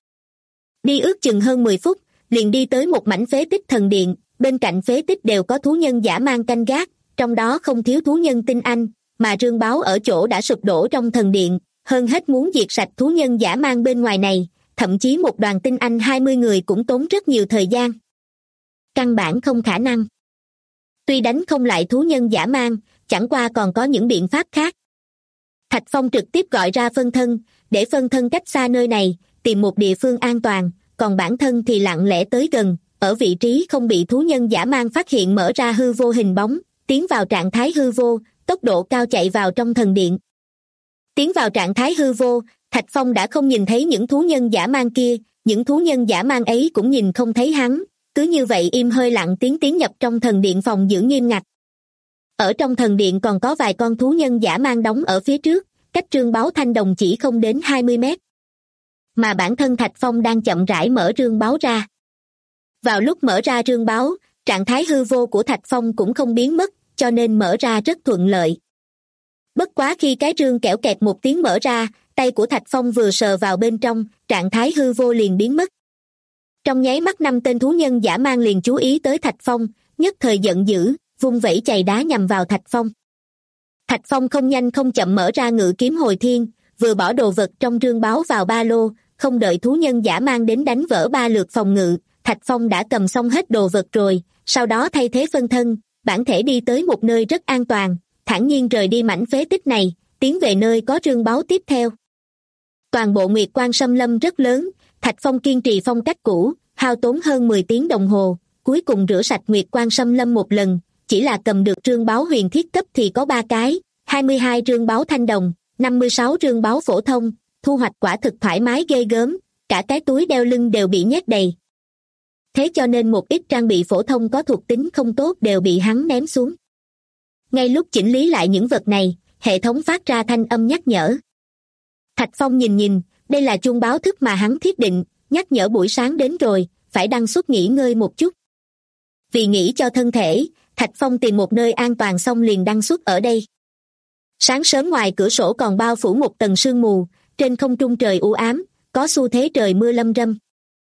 Đi ước chừng hơn 10 phút, liền đi tới một mảnh phế tích thần điện, bên cạnh phế tích đều có thú nhân dã man canh gác, trong đó không thiếu thú nhân tinh anh, mà trương báo ở chỗ đã sụp đổ trong thần điện, hơn hết muốn diệt sạch thú nhân dã man bên ngoài này, thậm chí một đoàn tinh anh 20 người cũng tốn rất nhiều thời gian. Căn bản không khả năng. Tuy đánh không lại thú nhân dã man, chẳng qua còn có những biện pháp khác. Thạch Phong trực tiếp gọi ra phân thân, để phân thân cách xa nơi này, tìm một địa phương an toàn, còn bản thân thì lặng lẽ tới gần, ở vị trí không bị thú nhân dã man phát hiện mở ra hư vô hình bóng, tiến vào trạng thái hư vô, tốc độ cao chạy vào trong thần điện. Tiến vào trạng thái hư vô, Thạch Phong đã không nhìn thấy những thú nhân dã man kia, những thú nhân dã man ấy cũng nhìn không thấy hắn, cứ như vậy im hơi lặng tiến nhập trong thần điện phòng giữ nghiêm ngặt. Ở trong thần điện còn có vài con thú nhân dã man đóng ở phía trước, cách trương báo thanh đồng chỉ không đến 20 mét. Mà bản thân Thạch Phong đang chậm rãi mở trương báo ra. Vào lúc mở ra trương báo, trạng thái hư vô của Thạch Phong cũng không biến mất, cho nên mở ra rất thuận lợi. Bất quá khi cái trương kẽo kẹt một tiếng mở ra, tay của Thạch Phong vừa sờ vào bên trong, trạng thái hư vô liền biến mất. Trong nháy mắt 5 tên thú nhân dã man liền chú ý tới Thạch Phong, nhất thời giận dữ, vung vẩy chày đá nhằm vào Thạch Phong. Thạch Phong không nhanh không chậm mở ra ngự kiếm hồi thiên, vừa bỏ đồ vật trong trương báo vào ba lô, không đợi thú nhân dã man đến đánh vỡ 3 lượt phòng ngự, Thạch Phong đã cầm xong hết đồ vật rồi, sau đó thay thế phân thân, bản thể đi tới một nơi rất an toàn, thản nhiên rời đi mảnh phế tích này, tiến về nơi có trương báo tiếp theo. Toàn bộ Nguyệt Quan Xâm Lâm rất lớn, Thạch Phong kiên trì phong cách cũ, hao tốn hơn 10 tiếng đồng hồ, cuối cùng rửa sạch Nguyệt Quan Xâm Lâm một lần, chỉ là cầm được trương báu huyền thiết cấp thì có 3 cái, 22 trương báu thanh đồng, 56 trương báu phổ thông, thu hoạch quả thực thoải mái ghê gớm, cả cái túi đeo lưng đều bị nhét đầy. Thế cho nên một ít trang bị phổ thông có thuộc tính không tốt đều bị hắn ném xuống. Ngay lúc chỉnh lý lại những vật này, hệ thống phát ra thanh âm nhắc nhở. Thạch Phong nhìn, đây là chuông báo thức mà hắn thiết định, nhắc nhở buổi sáng đến rồi, phải đăng xuất nghỉ ngơi một chút. Vì nghĩ cho thân thể, Thạch Phong tìm một nơi an toàn xong liền đăng xuất ở đây. Sáng sớm ngoài cửa sổ còn bao phủ một tầng sương mù, trên không trung trời u ám, có xu thế trời mưa lâm râm.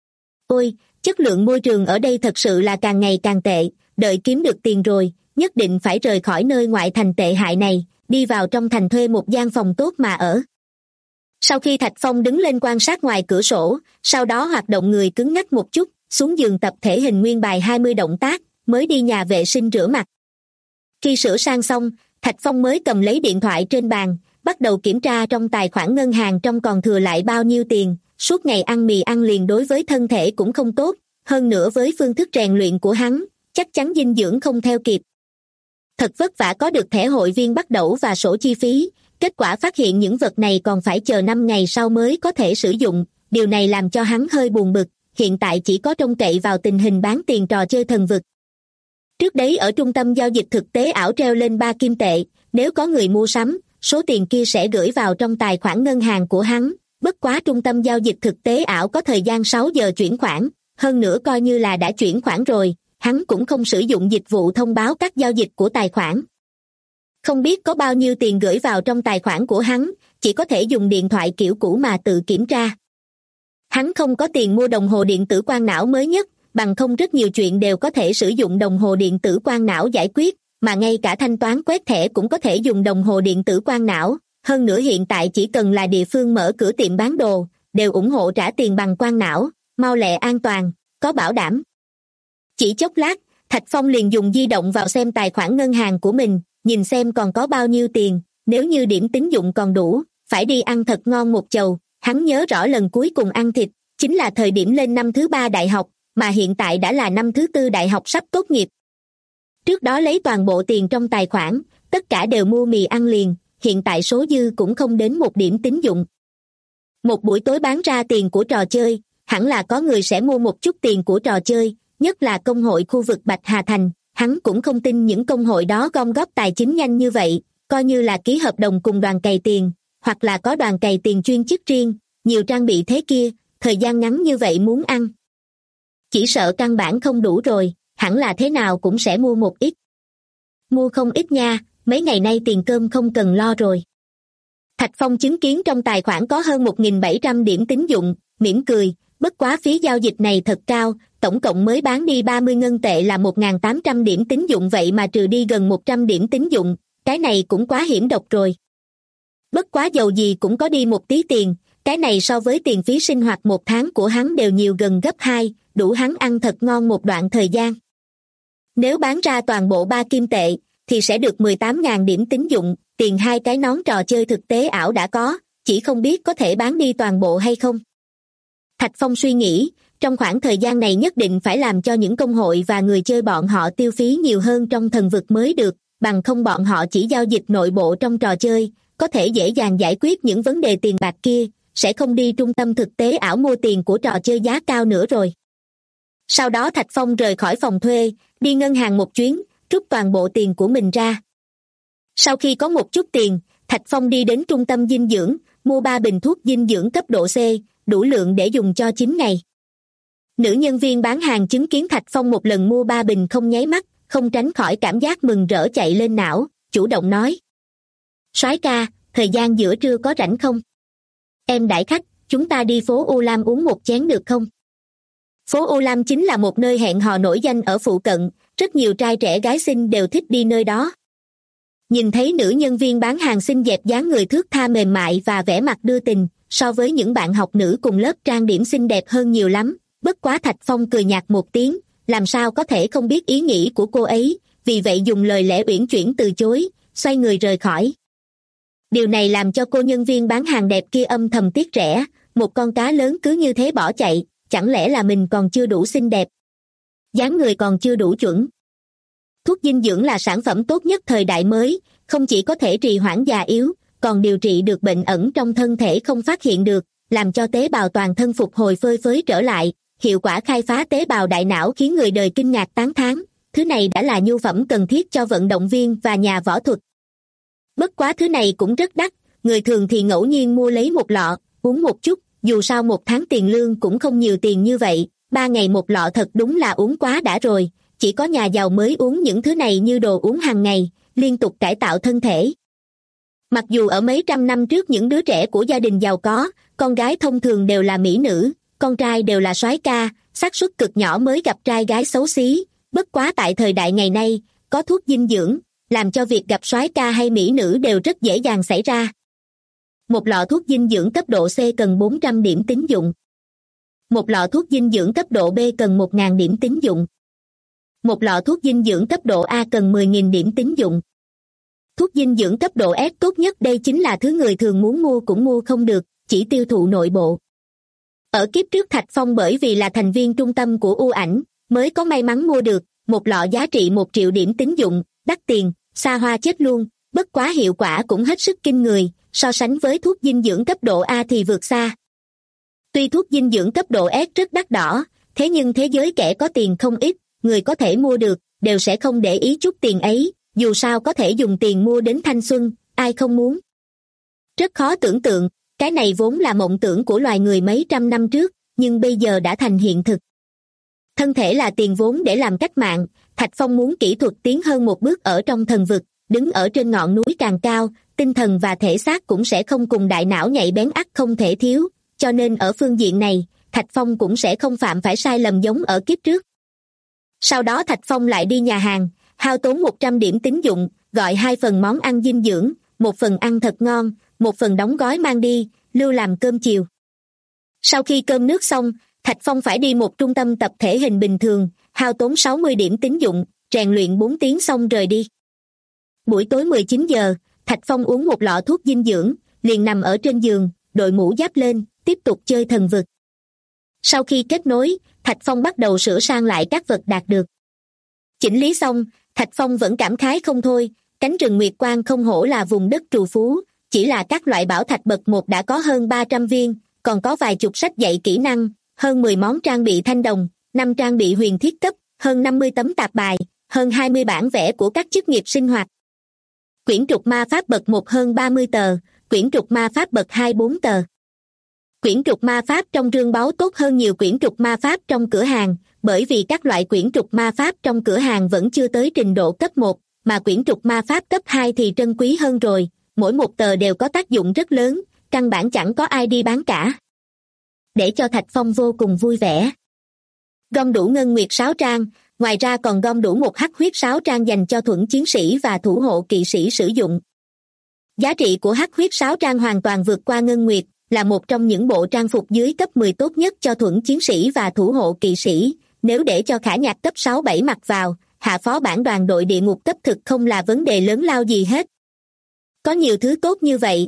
Ôi, chất lượng môi trường ở đây thật sự là càng ngày càng tệ, đợi kiếm được tiền rồi, nhất định phải rời khỏi nơi ngoại thành tệ hại này, đi vào trong thành thuê một gian phòng tốt mà ở. Sau khi Thạch Phong đứng lên quan sát ngoài cửa sổ, sau đó hoạt động người cứng ngắc một chút, xuống giường tập thể hình nguyên bài 20 động tác, mới đi nhà vệ sinh rửa mặt. Khi sửa sang xong, Thạch Phong mới cầm lấy điện thoại trên bàn, bắt đầu kiểm tra trong tài khoản ngân hàng trong còn thừa lại bao nhiêu tiền, suốt ngày ăn mì ăn liền đối với thân thể cũng không tốt, hơn nữa với phương thức rèn luyện của hắn, chắc chắn dinh dưỡng không theo kịp. Thật vất vả có được thẻ hội viên bắt đầu và sổ chi phí, kết quả phát hiện những vật này còn phải chờ 5 ngày sau mới có thể sử dụng, điều này làm cho hắn hơi buồn bực, hiện tại chỉ có trông cậy vào tình hình bán tiền trò chơi thần vực. Trước đấy ở trung tâm giao dịch thực tế ảo treo lên 3 kim tệ, nếu có người mua sắm, số tiền kia sẽ gửi vào trong tài khoản ngân hàng của hắn, bất quá trung tâm giao dịch thực tế ảo có thời gian 6 giờ chuyển khoản, hơn nữa coi như là đã chuyển khoản rồi, hắn cũng không sử dụng dịch vụ thông báo các giao dịch của tài khoản. Không biết có bao nhiêu tiền gửi vào trong tài khoản của hắn, chỉ có thể dùng điện thoại kiểu cũ mà tự kiểm tra. Hắn không có tiền mua đồng hồ điện tử quang não mới nhất, bằng không rất nhiều chuyện đều có thể sử dụng đồng hồ điện tử quang não giải quyết, mà ngay cả thanh toán quét thẻ cũng có thể dùng đồng hồ điện tử quang não. Hơn nữa hiện tại chỉ cần là địa phương mở cửa tiệm bán đồ, đều ủng hộ trả tiền bằng quang não, mau lẹ an toàn, có bảo đảm. Chỉ chốc lát, Thạch Phong liền dùng di động vào xem tài khoản ngân hàng của mình, nhìn xem còn có bao nhiêu tiền, nếu như điểm tín dụng còn đủ, phải đi ăn thật ngon một chầu. Hắn nhớ rõ lần cuối cùng ăn thịt, chính là thời điểm lên năm thứ 3 đại học, mà hiện tại đã là năm thứ 4 đại học sắp tốt nghiệp. Trước đó lấy toàn bộ tiền trong tài khoản, tất cả đều mua mì ăn liền, hiện tại số dư cũng không đến một điểm tín dụng. Một buổi tối bán ra tiền của trò chơi, hẳn là có người sẽ mua một chút tiền của trò chơi, nhất là công hội khu vực Bạch Hà Thành, hắn cũng không tin những công hội đó gom góp tài chính nhanh như vậy, coi như là ký hợp đồng cùng đoàn cày tiền, hoặc là có đoàn cày tiền chuyên chức riêng, nhiều trang bị thế kia, thời gian ngắn như vậy muốn ăn. Chỉ sợ căn bản không đủ rồi, hẳn là thế nào cũng sẽ mua một ít. Mua không ít nha, mấy ngày nay tiền cơm không cần lo rồi. Thạch Phong chứng kiến trong tài khoản có hơn 1.700 điểm tín dụng, mỉm cười, bất quá phí giao dịch này thật cao, tổng cộng mới bán đi 30 ngân tệ là 1.800 điểm tín dụng vậy mà trừ đi gần 100 điểm tín dụng, cái này cũng quá hiểm độc rồi. Bất quá dầu gì cũng có đi một tí tiền, cái này so với tiền phí sinh hoạt một tháng của hắn đều nhiều gần gấp 2, đủ hắn ăn thật ngon một đoạn thời gian. Nếu bán ra toàn bộ 3 kim tệ, thì sẽ được 18.000 điểm tín dụng, tiền 2 cái nón trò chơi thực tế ảo đã có, chỉ không biết có thể bán đi toàn bộ hay không. Thạch Phong suy nghĩ, trong khoảng thời gian này nhất định phải làm cho những công hội và người chơi bọn họ tiêu phí nhiều hơn trong thần vực mới được, bằng không bọn họ chỉ giao dịch nội bộ trong trò chơi, có thể dễ dàng giải quyết những vấn đề tiền bạc kia, sẽ không đi trung tâm thực tế ảo mua tiền của trò chơi giá cao nữa rồi. Sau đó Thạch Phong rời khỏi phòng thuê, đi ngân hàng một chuyến, rút toàn bộ tiền của mình ra. Sau khi có một chút tiền, Thạch Phong đi đến trung tâm dinh dưỡng, mua 3 bình thuốc dinh dưỡng cấp độ C, đủ lượng để dùng cho 9 ngày. Nữ nhân viên bán hàng chứng kiến Thạch Phong một lần mua 3 bình không nháy mắt, không tránh khỏi cảm giác mừng rỡ chạy lên não, chủ động nói. Soái ca, thời gian giữa trưa có rảnh không? Em đãi khách, chúng ta đi phố U Lam uống một chén được không? Phố U Lam chính là một nơi hẹn hò nổi danh ở phụ cận, rất nhiều trai trẻ gái xinh đều thích đi nơi đó. Nhìn thấy nữ nhân viên bán hàng xinh đẹp dáng người thướt tha mềm mại và vẻ mặt đưa tình, so với những bạn học nữ cùng lớp trang điểm xinh đẹp hơn nhiều lắm, bất quá Thạch Phong cười nhạt một tiếng, làm sao có thể không biết ý nghĩ của cô ấy, vì vậy dùng lời lẽ uyển chuyển từ chối, xoay người rời khỏi. Điều này làm cho cô nhân viên bán hàng đẹp kia âm thầm tiếc rẻ, một con cá lớn cứ như thế bỏ chạy, chẳng lẽ là mình còn chưa đủ xinh đẹp, dáng người còn chưa đủ chuẩn. Thuốc dinh dưỡng là sản phẩm tốt nhất thời đại mới, không chỉ có thể trì hoãn già yếu, còn điều trị được bệnh ẩn trong thân thể không phát hiện được, làm cho tế bào toàn thân phục hồi phơi phới trở lại, hiệu quả khai phá tế bào đại não khiến người đời kinh ngạc tán thán. Thứ này đã là nhu phẩm cần thiết cho vận động viên và nhà võ thuật. Bất quá thứ này cũng rất đắt, người thường thì ngẫu nhiên mua lấy một lọ, uống một chút, dù sao một tháng tiền lương cũng không nhiều tiền như vậy, 3 ngày một lọ thật đúng là uống quá đã rồi, chỉ có nhà giàu mới uống những thứ này như đồ uống hàng ngày, liên tục cải tạo thân thể. Mặc dù ở mấy trăm năm trước những đứa trẻ của gia đình giàu có, con gái thông thường đều là mỹ nữ, con trai đều là soái ca, xác suất cực nhỏ mới gặp trai gái xấu xí. Bất quá tại thời đại ngày nay, có thuốc dinh dưỡng, làm cho việc gặp soái ca hay mỹ nữ đều rất dễ dàng xảy ra. Một lọ thuốc dinh dưỡng cấp độ C cần 400 điểm tín dụng. Một lọ thuốc dinh dưỡng cấp độ B cần 1.000 điểm tín dụng. Một lọ thuốc dinh dưỡng cấp độ A cần 10.000 điểm tín dụng. Thuốc dinh dưỡng cấp độ S tốt nhất đây chính là thứ người thường muốn mua cũng mua không được, chỉ tiêu thụ nội bộ. Ở kiếp trước Thạch Phong bởi vì là thành viên trung tâm của U Ảnh, mới có may mắn mua được, một lọ giá trị 1 triệu điểm tín dụng, đắt tiền, xa hoa chết luôn, bất quá hiệu quả cũng hết sức kinh người, so sánh với thuốc dinh dưỡng cấp độ A thì vượt xa. Tuy thuốc dinh dưỡng cấp độ S rất đắt đỏ, thế nhưng thế giới kẻ có tiền không ít, người có thể mua được, đều sẽ không để ý chút tiền ấy, dù sao có thể dùng tiền mua đến thanh xuân, ai không muốn. Rất khó tưởng tượng, cái này vốn là mộng tưởng của loài người mấy trăm năm trước, nhưng bây giờ đã thành hiện thực. Thân thể là tiền vốn để làm cách mạng, Thạch Phong muốn kỹ thuật tiến hơn một bước ở trong thần vực, đứng ở trên ngọn núi càng cao, tinh thần và thể xác cũng sẽ không cùng đại não nhạy bén ắt không thể thiếu, cho nên ở phương diện này, Thạch Phong cũng sẽ không phạm phải sai lầm giống ở kiếp trước. Sau đó Thạch Phong lại đi nhà hàng, hao tốn 100 điểm tín dụng, gọi 2 phần món ăn dinh dưỡng, 1 phần ăn thật ngon, 1 phần đóng gói mang đi, lưu làm cơm chiều. Sau khi cơm nước xong, Thạch Phong phải đi một trung tâm tập thể hình bình thường, hao tốn 60 điểm tín dụng, rèn luyện 4 tiếng xong rời đi. Buổi tối 19 giờ, Thạch Phong uống một lọ thuốc dinh dưỡng, liền nằm ở trên giường, đội mũ giáp lên, tiếp tục chơi thần vực. Sau khi kết nối, Thạch Phong bắt đầu sửa sang lại các vật đạt được. Chỉnh lý xong, Thạch Phong vẫn cảm khái không thôi, cánh rừng Nguyệt Quang không hổ là vùng đất trù phú, chỉ là các loại bảo thạch bậc 1 đã có hơn 300 viên, còn có vài chục sách dạy kỹ năng, hơn 10 món trang bị thanh đồng, 5 trang bị huyền thiết cấp, hơn 50 tấm tạp bài, hơn 20 bản vẽ của các chức nghiệp sinh hoạt. Quyển trục ma pháp bậc 1 hơn 30 tờ, quyển trục ma pháp bậc 2 4 tờ. Quyển trục ma pháp trong rương báu tốt hơn nhiều quyển trục ma pháp trong cửa hàng, bởi vì các loại quyển trục ma pháp trong cửa hàng vẫn chưa tới trình độ cấp 1, mà quyển trục ma pháp cấp 2 thì trân quý hơn rồi, mỗi một tờ đều có tác dụng rất lớn, căn bản chẳng có ai đi bán cả. Để cho Thạch Phong vô cùng vui vẻ. Gom đủ ngân nguyệt 6 trang, ngoài ra còn gom đủ một hắc huyết 6 trang dành cho thuẫn chiến sĩ và thủ hộ kỵ sĩ sử dụng. Giá trị của hắc huyết 6 trang hoàn toàn vượt qua ngân nguyệt, là một trong những bộ trang phục dưới cấp 10 tốt nhất cho thuẫn chiến sĩ và thủ hộ kỵ sĩ, nếu để cho khả nhạc cấp 6-7 mặc vào, hạ phó bản đoàn đội địa ngục cấp thực không là vấn đề lớn lao gì hết. Có nhiều thứ tốt như vậy.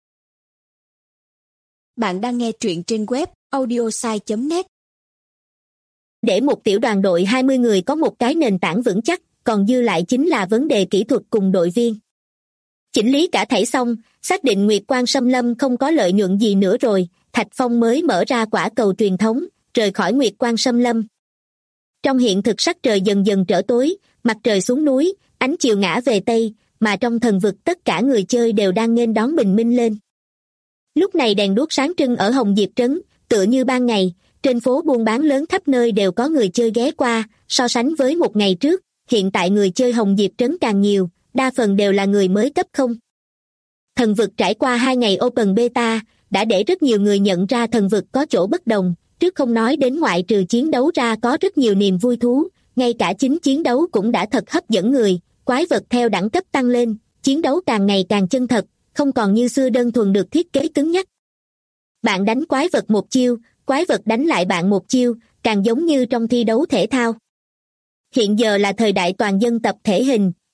Bạn đang nghe truyện trên web audiosai.net. Để một tiểu đoàn đội 20 người có một cái nền tảng vững chắc, còn dư lại chính là vấn đề kỹ thuật cùng đội viên. Chỉnh lý cả thảy xong, xác định Nguyệt Quang Xâm Lâm không có lợi nhuận gì nữa rồi, Thạch Phong mới mở ra quả cầu truyền thống, rời khỏi Nguyệt Quang Xâm Lâm. Trong hiện thực sắc trời dần dần trở tối, mặt trời xuống núi, ánh chiều ngã về tây, mà trong thần vực tất cả người chơi đều đang nghênh đón bình minh lên. Lúc này đèn đuốc sáng trưng ở Hồng Diệp Trấn, tựa như ban ngày, trên phố buôn bán lớn khắp nơi đều có người chơi ghé qua, so sánh với một ngày trước, hiện tại người chơi Hồng Diệp Trấn càng nhiều, đa phần đều là người mới cấp 0. Thần vực trải qua 2 ngày Open Beta, đã để rất nhiều người nhận ra thần vực có chỗ bất đồng, trước không nói đến ngoại trừ chiến đấu ra có rất nhiều niềm vui thú, ngay cả chính chiến đấu cũng đã thật hấp dẫn người, quái vật theo đẳng cấp tăng lên, chiến đấu càng ngày càng chân thật, không còn như xưa đơn thuần được thiết kế cứng nhắc. Bạn đánh quái vật một chiêu, quái vật đánh lại bạn một chiêu, càng giống như trong thi đấu thể thao. Hiện giờ là thời đại toàn dân tập thể hình,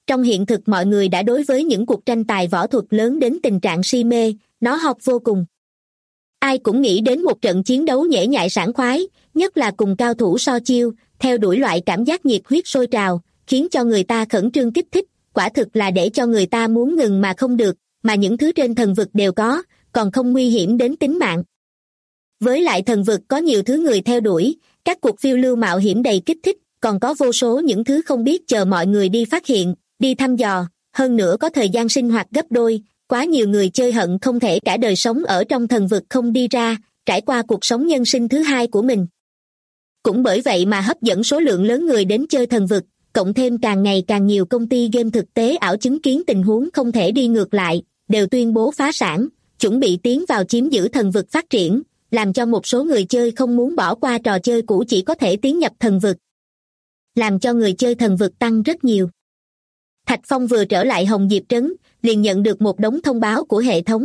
Trong hiện thực mọi người đã đối với những cuộc tranh tài võ thuật lớn đến tình trạng si mê, nó học vô cùng. Ai cũng nghĩ đến một trận chiến đấu nhễ nhại sảng khoái, nhất là cùng cao thủ so chiêu, theo đuổi loại cảm giác nhiệt huyết sôi trào, khiến cho người ta khẩn trương kích thích, quả thực là để cho người ta muốn ngừng mà không được, mà những thứ trên thần vực đều có, còn không nguy hiểm đến tính mạng. Với lại thần vực có nhiều thứ người theo đuổi, các cuộc phiêu lưu mạo hiểm đầy kích thích, còn có vô số những thứ không biết chờ mọi người đi phát hiện, đi thăm dò, hơn nữa có thời gian sinh hoạt gấp đôi, quá nhiều người chơi hận không thể cả đời sống ở trong thần vực không đi ra, trải qua cuộc sống nhân sinh thứ hai của mình. Cũng bởi vậy mà hấp dẫn số lượng lớn người đến chơi thần vực, cộng thêm càng ngày càng nhiều công ty game thực tế ảo chứng kiến tình huống không thể đi ngược lại, đều tuyên bố phá sản, chuẩn bị tiến vào chiếm giữ thần vực phát triển, làm cho một số người chơi không muốn bỏ qua trò chơi cũ chỉ có thể tiến nhập thần vực, làm cho người chơi thần vực tăng rất nhiều. Thạch Phong vừa trở lại Hồng Diệp Trấn, liền nhận được một đống thông báo của hệ thống.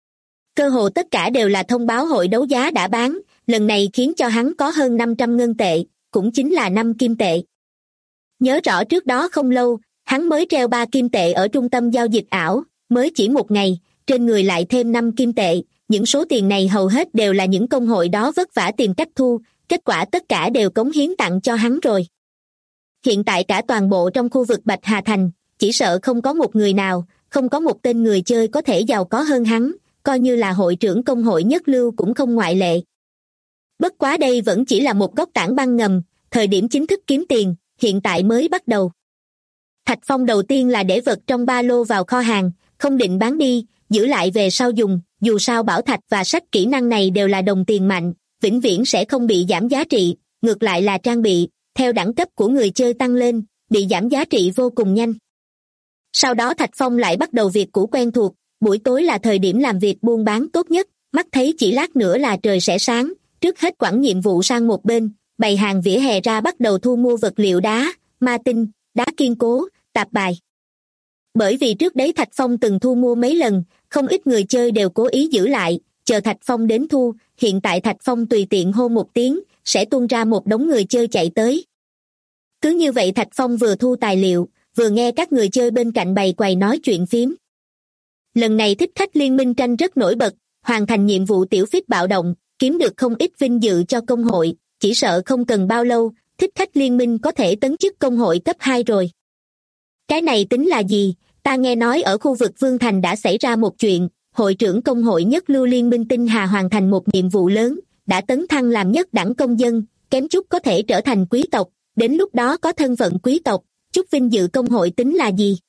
Cơ hồ tất cả đều là thông báo hội đấu giá đã bán, lần này khiến cho hắn có hơn 500 ngân tệ, cũng chính là 5 kim tệ. Nhớ rõ trước đó không lâu, hắn mới treo 3 kim tệ ở trung tâm giao dịch ảo, mới chỉ một ngày, trên người lại thêm 5 kim tệ, những số tiền này hầu hết đều là những công hội đó vất vả tìm cách thu, kết quả tất cả đều cống hiến tặng cho hắn rồi. Hiện tại cả toàn bộ trong khu vực Bạch Hà Thành, chỉ sợ không có một người nào, không có một tên người chơi có thể giàu có hơn hắn, coi như là hội trưởng công hội nhất lưu cũng không ngoại lệ. Bất quá đây vẫn chỉ là một góc tảng băng ngầm, thời điểm chính thức kiếm tiền, hiện tại mới bắt đầu. Thạch Phong đầu tiên là để vật trong ba lô vào kho hàng, không định bán đi, giữ lại về sau dùng, dù sao bảo thạch và sách kỹ năng này đều là đồng tiền mạnh, vĩnh viễn sẽ không bị giảm giá trị, ngược lại là trang bị, theo đẳng cấp của người chơi tăng lên, bị giảm giá trị vô cùng nhanh. Sau đó Thạch Phong lại bắt đầu việc cũ quen thuộc, buổi tối là thời điểm làm việc buôn bán tốt nhất, mắt thấy chỉ lát nữa là trời sẽ sáng, trước hết quẳng nhiệm vụ sang một bên, bày hàng vỉa hè ra bắt đầu thu mua vật liệu đá, ma tinh, đá kiên cố, tạp bài. Bởi vì trước đấy Thạch Phong từng thu mua mấy lần, không ít người chơi đều cố ý giữ lại, chờ Thạch Phong đến thu, hiện tại Thạch Phong tùy tiện hô một tiếng, sẽ tuôn ra một đống người chơi chạy tới. Cứ như vậy Thạch Phong vừa thu tài liệu, vừa nghe các người chơi bên cạnh bày quầy nói chuyện phím. Lần này thích khách liên minh tranh rất nổi bật, hoàn thành nhiệm vụ tiểu phích bạo động, kiếm được không ít vinh dự cho công hội, chỉ sợ không cần bao lâu, thích khách liên minh có thể tấn chức công hội cấp 2 rồi. Cái này tính là gì? Ta nghe nói ở khu vực Vương Thành đã xảy ra một chuyện, hội trưởng công hội nhất lưu liên minh Tinh Hà hoàn thành một nhiệm vụ lớn, đã tấn thăng làm nhất đẳng công dân, kém chút có thể trở thành quý tộc, đến lúc đó có thân phận quý tộc, chút vinh dự công hội tính là gì?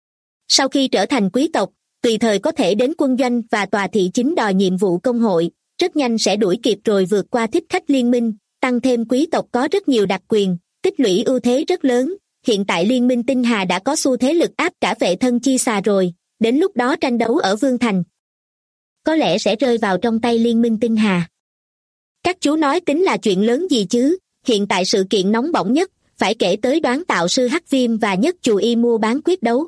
Sau khi trở thành quý tộc, tùy thời có thể đến quân doanh và tòa thị chính đòi nhiệm vụ công hội, rất nhanh sẽ đuổi kịp rồi vượt qua thích khách liên minh, tăng thêm quý tộc có rất nhiều đặc quyền, tích lũy ưu thế rất lớn. Hiện tại liên minh Tinh Hà đã có xu thế lực áp cả vệ thân chi xà rồi, đến lúc đó tranh đấu ở Vương Thành có lẽ sẽ rơi vào trong tay liên minh Tinh Hà. Các chú nói tính là chuyện lớn gì chứ? Hiện tại sự kiện nóng bỏng nhất phải kể tới đoán tạo sư Hắc Viêm và nhất chù y mua bán quyết đấu.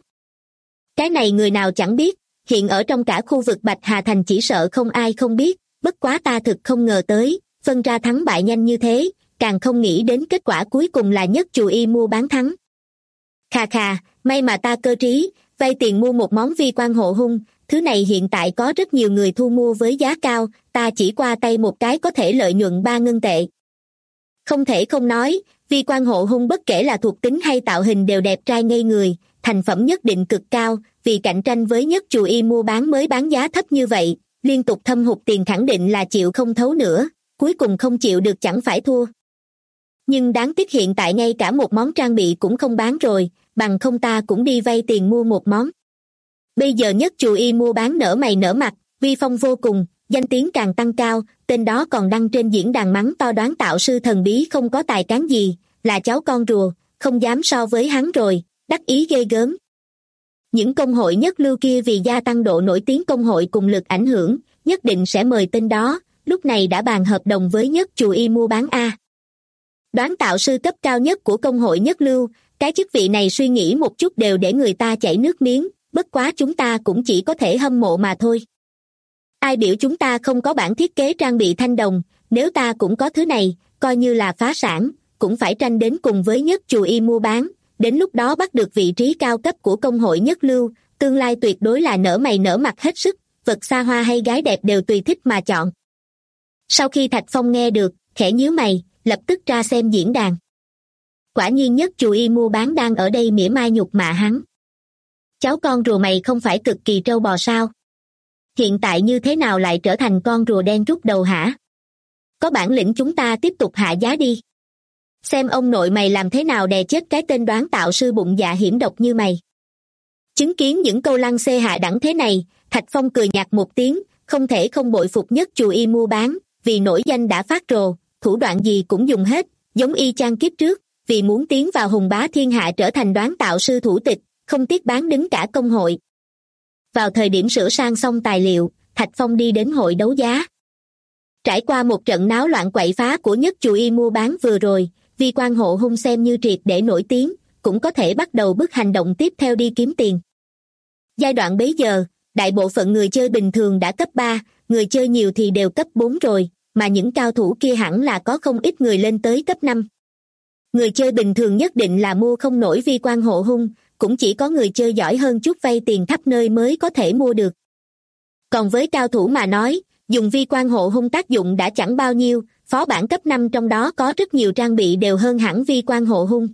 Cái này người nào chẳng biết, hiện ở trong cả khu vực Bạch Hà Thành chỉ sợ không ai không biết, bất quá ta thực không ngờ tới, phân ra thắng bại nhanh như thế, càng không nghĩ đến kết quả cuối cùng là nhất chù y mua bán thắng. Khà khà, may mà ta cơ trí, vay tiền mua một món vi quan hộ hung, thứ này hiện tại có rất nhiều người thu mua với giá cao, ta chỉ qua tay một cái có thể lợi nhuận 3 ngân tệ. Không thể không nói, vi quan hộ hung bất kể là thuộc tính hay tạo hình đều đẹp trai ngây người, thành phẩm nhất định cực cao, vì cạnh tranh với nhất chù y mua bán mới bán giá thấp như vậy, liên tục thâm hụt tiền khẳng định là chịu không thấu nữa, cuối cùng không chịu được chẳng phải thua. Nhưng đáng tiếc hiện tại ngay cả một món trang bị cũng không bán rồi, bằng không ta cũng đi vay tiền mua một món. Bây giờ nhất chù y mua bán nở mày nở mặt, vi phong vô cùng, danh tiếng càng tăng cao, tên đó còn đăng trên diễn đàn mắng to đoán tạo sư thần bí không có tài cán gì, là cháu con rùa, không dám so với hắn rồi, đắc ý ghê gớm. Những công hội nhất lưu kia vì gia tăng độ nổi tiếng công hội cùng lực ảnh hưởng, nhất định sẽ mời tên đó, lúc này đã bàn hợp đồng với nhất chù y mua bán A. Đoán tạo sư cấp cao nhất của công hội nhất lưu, cái chức vị này suy nghĩ một chút đều để người ta chảy nước miếng, bất quá chúng ta cũng chỉ có thể hâm mộ mà thôi. Ai biểu chúng ta không có bản thiết kế trang bị thanh đồng, nếu ta cũng có thứ này, coi như là phá sản, cũng phải tranh đến cùng với nhất chù y mua bán, đến lúc đó bắt được vị trí cao cấp của công hội nhất lưu, tương lai tuyệt đối là nở mày nở mặt hết sức, vật xa hoa hay gái đẹp đều tùy thích mà chọn. Sau khi Thạch Phong nghe được, khẽ nhíu mày, lập tức ra xem diễn đàn. Quả nhiên nhất chú y mua bán đang ở đây mỉa mai nhục mạ hắn. Cháu con rùa mày không phải cực kỳ trâu bò sao? Hiện tại như thế nào lại trở thành con rùa đen rút đầu hả? Có bản lĩnh chúng ta tiếp tục hạ giá đi. Xem ông nội mày làm thế nào đè chết cái tên đoán tạo sư bụng dạ hiểm độc như mày. Chứng kiến những câu lăng xê hạ đẳng thế này, Thạch Phong cười nhạt một tiếng, không thể không bội phục nhất chù y mua bán, vì nổi danh đã phát rồ, thủ đoạn gì cũng dùng hết, giống y chang kiếp trước, vì muốn tiến vào hùng bá thiên hạ trở thành đoán tạo sư thủ tịch, không tiếc bán đứng cả công hội. Vào thời điểm sửa sang xong tài liệu, Thạch Phong đi đến hội đấu giá. Trải qua một trận náo loạn quậy phá của nhất chù y mua bán vừa rồi, Vi Quan Hộ Hung xem như triệt để nổi tiếng, cũng có thể bắt đầu bước hành động tiếp theo đi kiếm tiền. Giai đoạn bấy giờ, đại bộ phận người chơi bình thường đã cấp 3, người chơi nhiều thì đều cấp 4 rồi, mà những cao thủ kia hẳn là có không ít người lên tới cấp 5. Người chơi bình thường nhất định là mua không nổi Vi Quan Hộ Hung, cũng chỉ có người chơi giỏi hơn chút vay tiền thấp nơi mới có thể mua được. Còn với cao thủ mà nói, dùng Vi Quan Hộ Hung tác dụng đã chẳng bao nhiêu, phó bản cấp 5 trong đó có rất nhiều trang bị đều hơn hẳn Vi Quan Hộ Hung.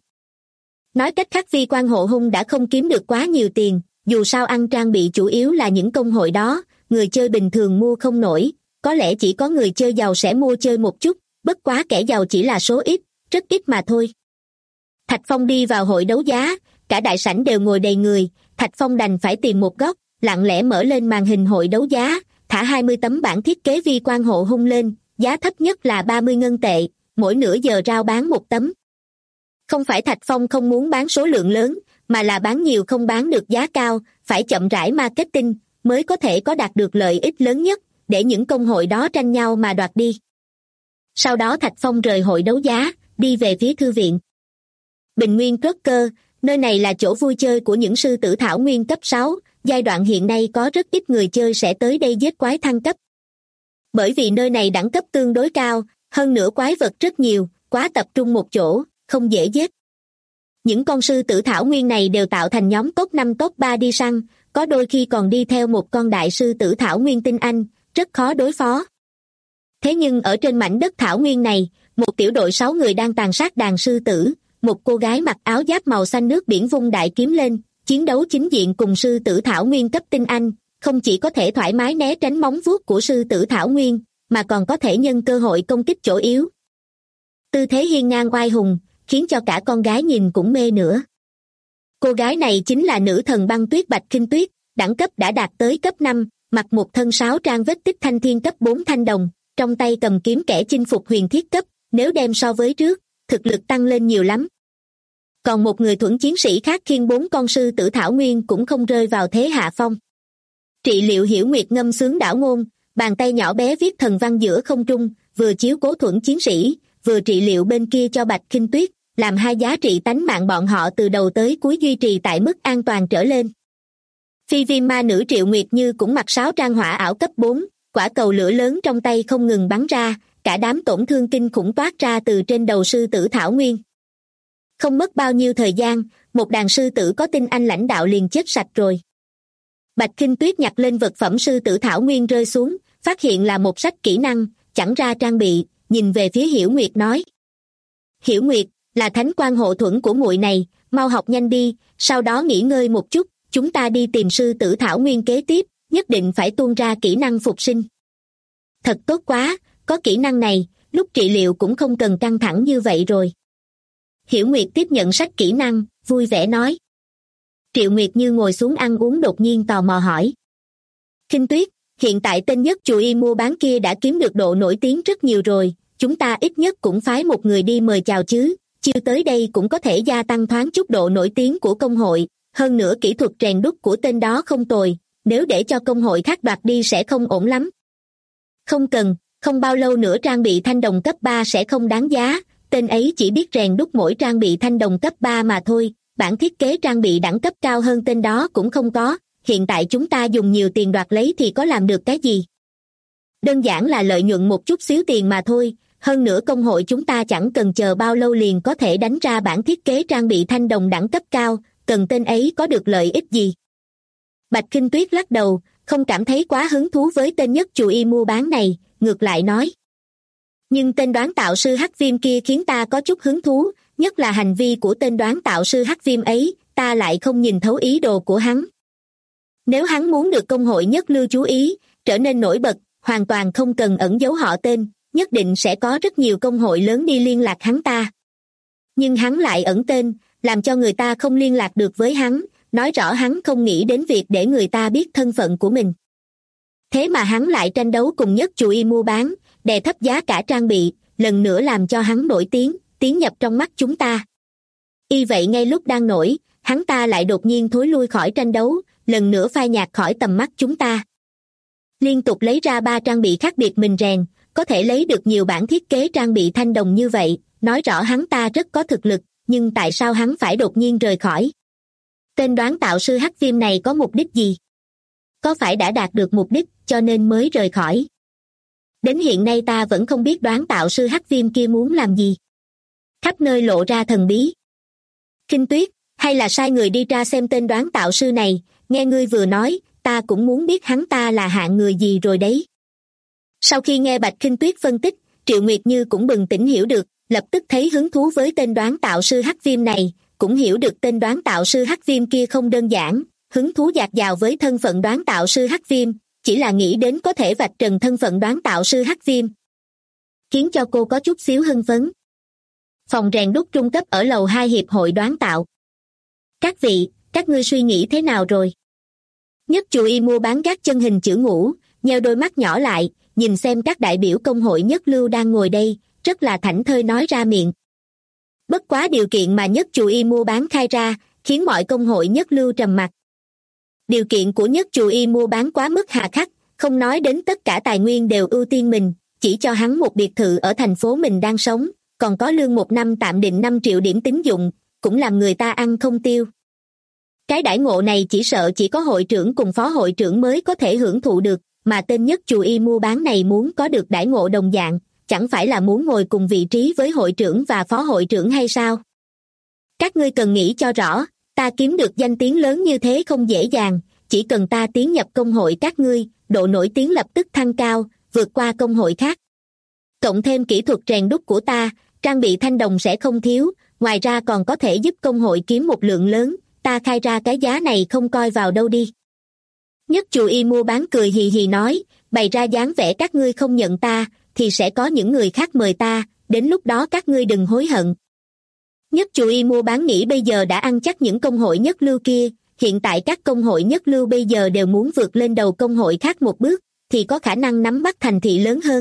Nói cách khác Vi Quan Hộ Hung đã không kiếm được quá nhiều tiền, dù sao ăn trang bị chủ yếu là những công hội đó, người chơi bình thường mua không nổi, có lẽ chỉ có người chơi giàu sẽ mua chơi một chút, bất quá kẻ giàu chỉ là số ít, rất ít mà thôi. Thạch Phong đi vào hội đấu giá, cả đại sảnh đều ngồi đầy người, Thạch Phong đành phải tìm một góc, lặng lẽ mở lên màn hình hội đấu giá, thả 20 tấm bản thiết kế Vi Quan Hộ Hung lên, giá thấp nhất là 30 ngân tệ, mỗi nửa giờ rao bán một tấm. Không phải Thạch Phong không muốn bán số lượng lớn, mà là bán nhiều không bán được giá cao, phải chậm rãi marketing, mới có thể có đạt được lợi ích lớn nhất, để những công hội đó tranh nhau mà đoạt đi. Sau đó Thạch Phong rời hội đấu giá, đi về phía thư viện. Bình Nguyên Crocker, nơi này là chỗ vui chơi của những sư tử thảo nguyên cấp 6, giai đoạn hiện nay có rất ít người chơi sẽ tới đây giết quái thăng cấp. Bởi vì nơi này đẳng cấp tương đối cao, hơn nữa quái vật rất nhiều, quá tập trung một chỗ, không dễ giết. Những con sư tử thảo nguyên này đều tạo thành nhóm top 5 top 3 đi săn, có đôi khi còn đi theo một con đại sư tử thảo nguyên tinh anh, rất khó đối phó. Thế nhưng ở trên mảnh đất thảo nguyên này, một tiểu đội 6 người đang tàn sát đàn sư tử, một cô gái mặc áo giáp màu xanh nước biển vung đại kiếm lên, chiến đấu chính diện cùng sư tử thảo nguyên cấp tinh anh, không chỉ có thể thoải mái né tránh móng vuốt của sư tử thảo nguyên, mà còn có thể nhân cơ hội công kích chỗ yếu. Tư thế hiên ngang oai hùng, khiến cho cả con gái nhìn cũng mê nữa. Cô gái này chính là nữ thần băng tuyết Bạch Kinh Tuyết, đẳng cấp đã đạt tới cấp 5, mặc một thân sáo trang vết tích thanh thiên cấp 4 thanh đồng, trong tay cầm kiếm kẻ chinh phục huyền thiết cấp, nếu đem so với trước, thực lực tăng lên nhiều lắm. Còn một người thuẫn chiến sĩ khác khiêng 4 con sư tử thảo nguyên cũng không rơi vào thế hạ phong. Trị liệu Hiểu Nguyệt ngâm sướng đảo ngôn, bàn tay nhỏ bé viết thần văn giữa không trung, vừa chiếu cố thuẫn chiến sĩ, vừa trị liệu bên kia cho Bạch Kinh Tuyết, làm hai giá trị tánh mạng bọn họ từ đầu tới cuối duy trì tại mức an toàn trở lên. Phi viêm ma nữ Triệu Nguyệt Như cũng mặc sáo trang hỏa ảo cấp 4, quả cầu lửa lớn trong tay không ngừng bắn ra, cả đám tổn thương kinh khủng toát ra từ trên đầu sư tử thảo nguyên. Không mất bao nhiêu thời gian, một đàn sư tử có tinh anh lãnh đạo liền chết sạch rồi. Bạch Kinh Tuyết nhặt lên vật phẩm sư tử thảo nguyên rơi xuống, phát hiện là một sách kỹ năng, chẳng ra trang bị, nhìn về phía Hiểu Nguyệt nói. Hiểu Nguyệt, là thánh quan hộ thuẫn của muội này, mau học nhanh đi, sau đó nghỉ ngơi một chút, chúng ta đi tìm sư tử thảo nguyên kế tiếp, nhất định phải tuôn ra kỹ năng phục sinh. Thật tốt quá, có kỹ năng này, lúc trị liệu cũng không cần căng thẳng như vậy rồi. Hiểu Nguyệt tiếp nhận sách kỹ năng, vui vẻ nói. Triệu Nguyệt Như ngồi xuống ăn uống đột nhiên tò mò hỏi. Kinh Tuyết, hiện tại tên nhất chù y mua bán kia đã kiếm được độ nổi tiếng rất nhiều rồi, chúng ta ít nhất cũng phái một người đi mời chào chứ, chiêu tới đây cũng có thể gia tăng thoáng chút độ nổi tiếng của công hội, hơn nữa kỹ thuật rèn đúc của tên đó không tồi, nếu để cho công hội khác đoạt đi sẽ không ổn lắm. Không cần, không bao lâu nữa trang bị thanh đồng cấp 3 sẽ không đáng giá, tên ấy chỉ biết rèn đúc mỗi trang bị thanh đồng cấp 3 mà thôi, bản thiết kế trang bị đẳng cấp cao hơn tên đó cũng không có, hiện tại chúng ta dùng nhiều tiền đoạt lấy thì có làm được cái gì? Đơn giản là lợi nhuận một chút xíu tiền mà thôi, hơn nữa công hội chúng ta chẳng cần chờ bao lâu liền có thể đánh ra bản thiết kế trang bị thanh đồng đẳng cấp cao, cần tên ấy có được lợi ích gì? Bạch Kinh Tuyết lắc đầu, không cảm thấy quá hứng thú với tên nhất chù y mua bán này, ngược lại nói. Nhưng tên đoán tạo sư hắc viêm kia khiến ta có chút hứng thú, nhất là hành vi của tên đoán tạo sư hắc viêm ấy, ta lại không nhìn thấu ý đồ của hắn. Nếu hắn muốn được công hội nhất lưu chú ý, trở nên nổi bật, hoàn toàn không cần ẩn giấu họ tên, nhất định sẽ có rất nhiều công hội lớn đi liên lạc hắn ta. Nhưng hắn lại ẩn tên, làm cho người ta không liên lạc được với hắn, nói rõ hắn không nghĩ đến việc để người ta biết thân phận của mình. Thế mà hắn lại tranh đấu cùng nhất chù y mua bán, đè thấp giá cả trang bị, lần nữa làm cho hắn nổi tiếng, tiến nhập trong mắt chúng ta. Y vậy ngay lúc đang nổi, hắn ta lại đột nhiên thối lui khỏi tranh đấu, lần nữa phai nhạt khỏi tầm mắt chúng ta. Liên tục lấy ra 3 trang bị khác biệt mình rèn, có thể lấy được nhiều bản thiết kế trang bị thanh đồng như vậy, nói rõ hắn ta rất có thực lực, nhưng tại sao hắn phải đột nhiên rời khỏi? Tên đoán tạo sư hắc viêm này có mục đích gì? Có phải đã đạt được mục đích cho nên mới rời khỏi? Đến hiện nay ta vẫn không biết đoán tạo sư hắc viêm kia muốn làm gì. Khắp nơi lộ ra thần bí. Kinh Tuyết, hay là sai người đi tra xem tên đoán tạo sư này, nghe ngươi vừa nói, ta cũng muốn biết hắn ta là hạng người gì rồi đấy. Sau khi nghe Bạch Kinh Tuyết phân tích, Triệu Nguyệt Như cũng bừng tỉnh hiểu được, lập tức thấy hứng thú với tên đoán tạo sư hắc viêm này, cũng hiểu được tên đoán tạo sư hắc viêm kia không đơn giản, hứng thú dạt dào với thân phận đoán tạo sư hắc viêm, chỉ là nghĩ đến có thể vạch trần thân phận đoán tạo sư hắc viêm, khiến cho cô có chút xíu hưng phấn. Phòng rèn đúc trung cấp ở lầu 2 hiệp hội đoán tạo. Các vị, các ngươi suy nghĩ thế nào rồi? Nhất chù y mua bán gác chân hình chữ ngũ, nheo đôi mắt nhỏ lại, nhìn xem các đại biểu công hội nhất lưu đang ngồi đây, rất là thảnh thơi nói ra miệng. Bất quá điều kiện mà nhất chù y mua bán khai ra, khiến mọi công hội nhất lưu trầm mặc. Điều kiện của nhất chù y mua bán quá mức hà khắc, không nói đến tất cả tài nguyên đều ưu tiên mình, chỉ cho hắn một biệt thự ở thành phố mình đang sống, còn có lương một năm tạm định 5 triệu điểm tín dụng, cũng làm người ta ăn không tiêu. Cái đãi ngộ này chỉ sợ chỉ có hội trưởng cùng phó hội trưởng mới có thể hưởng thụ được, mà tên nhất chù y mua bán này muốn có được đãi ngộ đồng dạng, chẳng phải là muốn ngồi cùng vị trí với hội trưởng và phó hội trưởng hay sao? Các ngươi cần nghĩ cho rõ, ta kiếm được danh tiếng lớn như thế không dễ dàng, chỉ cần ta tiến nhập công hội các ngươi, độ nổi tiếng lập tức thăng cao, vượt qua công hội khác. Cộng thêm kỹ thuật rèn đúc của ta, trang bị thanh đồng sẽ không thiếu, ngoài ra còn có thể giúp công hội kiếm một lượng lớn, ta khai ra cái giá này không coi vào đâu đi. Nhất chù y mua bán cười hì hì nói, bày ra dáng vẻ các ngươi không nhận ta, thì sẽ có những người khác mời ta, đến lúc đó các ngươi đừng hối hận. Nhất chù y mua bán nghĩ bây giờ đã ăn chắc những công hội nhất lưu kia, hiện tại các công hội nhất lưu bây giờ đều muốn vượt lên đầu công hội khác một bước, thì có khả năng nắm bắt thành thị lớn hơn.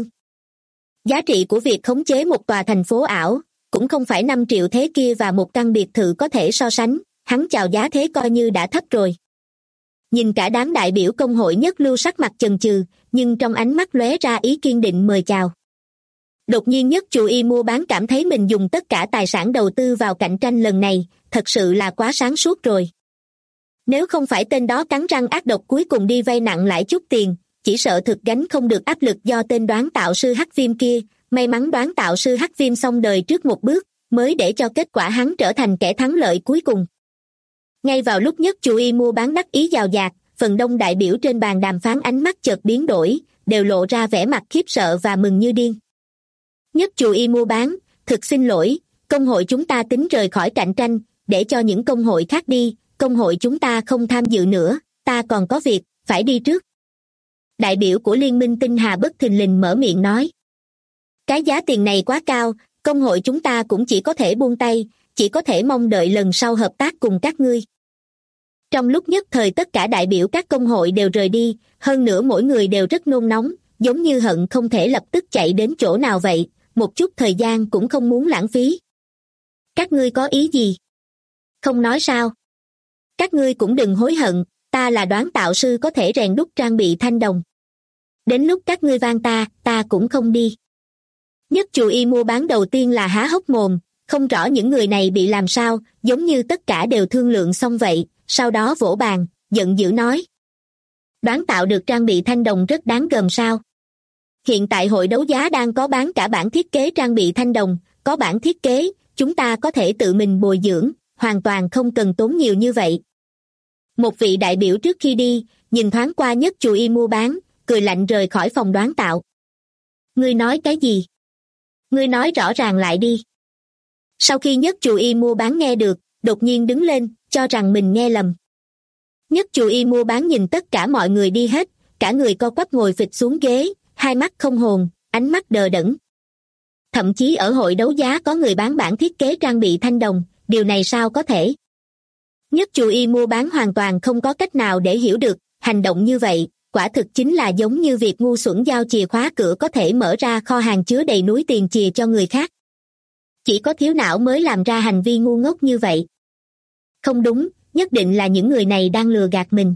Giá trị của việc khống chế một tòa thành phố ảo, cũng không phải 5 triệu thế kia và một căn biệt thự có thể so sánh, hắn chào giá thế coi như đã thấp rồi. Nhìn cả đám đại biểu công hội nhất lưu sắc mặt chần chừ, nhưng trong ánh mắt lóe ra ý kiên định mời chào. Đột nhiên nhất chù y mua bán cảm thấy mình dùng tất cả tài sản đầu tư vào cạnh tranh lần này, thật sự là quá sáng suốt rồi. Nếu không phải tên đó cắn răng ác độc cuối cùng đi vay nặng lãi chút tiền, chỉ sợ thực gánh không được áp lực do tên đoán tạo sư hắc viêm kia, may mắn đoán tạo sư hắc viêm xong đời trước một bước, mới để cho kết quả hắn trở thành kẻ thắng lợi cuối cùng. Ngay vào lúc nhất chù y mua bán đắc ý giàu dạt, phần đông đại biểu trên bàn đàm phán ánh mắt chợt biến đổi, đều lộ ra vẻ mặt khiếp sợ và mừng như điên. Nhất chù y mua bán, thực xin lỗi, công hội chúng ta tính rời khỏi cạnh tranh, để cho những công hội khác đi, công hội chúng ta không tham dự nữa, ta còn có việc, phải đi trước. Đại biểu của Liên minh Tinh Hà bất thình lình mở miệng nói. Cái giá tiền này quá cao, công hội chúng ta cũng chỉ có thể buông tay, chỉ có thể mong đợi lần sau hợp tác cùng các ngươi. Trong lúc nhất thời tất cả đại biểu các công hội đều rời đi, hơn nữa mỗi người đều rất nôn nóng, giống như hận không thể lập tức chạy đến chỗ nào vậy, một chút thời gian cũng không muốn lãng phí. Các ngươi có ý gì? Không nói sao? Các ngươi cũng đừng hối hận, ta là đoán tạo sư có thể rèn đúc trang bị thanh đồng. Đến lúc các ngươi van ta cũng không đi. Nhất chù y mua bán đầu tiên là há hốc mồm, không rõ những người này bị làm sao, giống như tất cả đều thương lượng xong vậy, sau đó vỗ bàn, giận dữ nói. Đoán tạo được trang bị thanh đồng rất đáng gờm sao? Hiện tại hội đấu giá đang có bán cả bản thiết kế trang bị thanh đồng, có bản thiết kế, chúng ta có thể tự mình bồi dưỡng, hoàn toàn không cần tốn nhiều như vậy. Một vị đại biểu trước khi đi, nhìn thoáng qua Nhất Chù Y mua bán, cười lạnh rời khỏi phòng đoán tạo. Ngươi nói cái gì? Ngươi nói rõ ràng lại đi. Sau khi Nhất Chù Y mua bán nghe được, đột nhiên đứng lên, cho rằng mình nghe lầm. Nhất Chù Y mua bán nhìn tất cả mọi người đi hết, cả người co quắp ngồi phịch xuống ghế, hai mắt không hồn, ánh mắt đờ đẫn. Thậm chí ở hội đấu giá có người bán bản thiết kế trang bị thanh đồng, điều này sao có thể? Nhất Chù Y mua bán hoàn toàn không có cách nào để hiểu được, hành động như vậy, quả thực chính là giống như việc ngu xuẩn giao chìa khóa cửa có thể mở ra kho hàng chứa đầy núi tiền chìa cho người khác. Chỉ có thiếu não mới làm ra hành vi ngu ngốc như vậy. Không đúng, nhất định là những người này đang lừa gạt mình.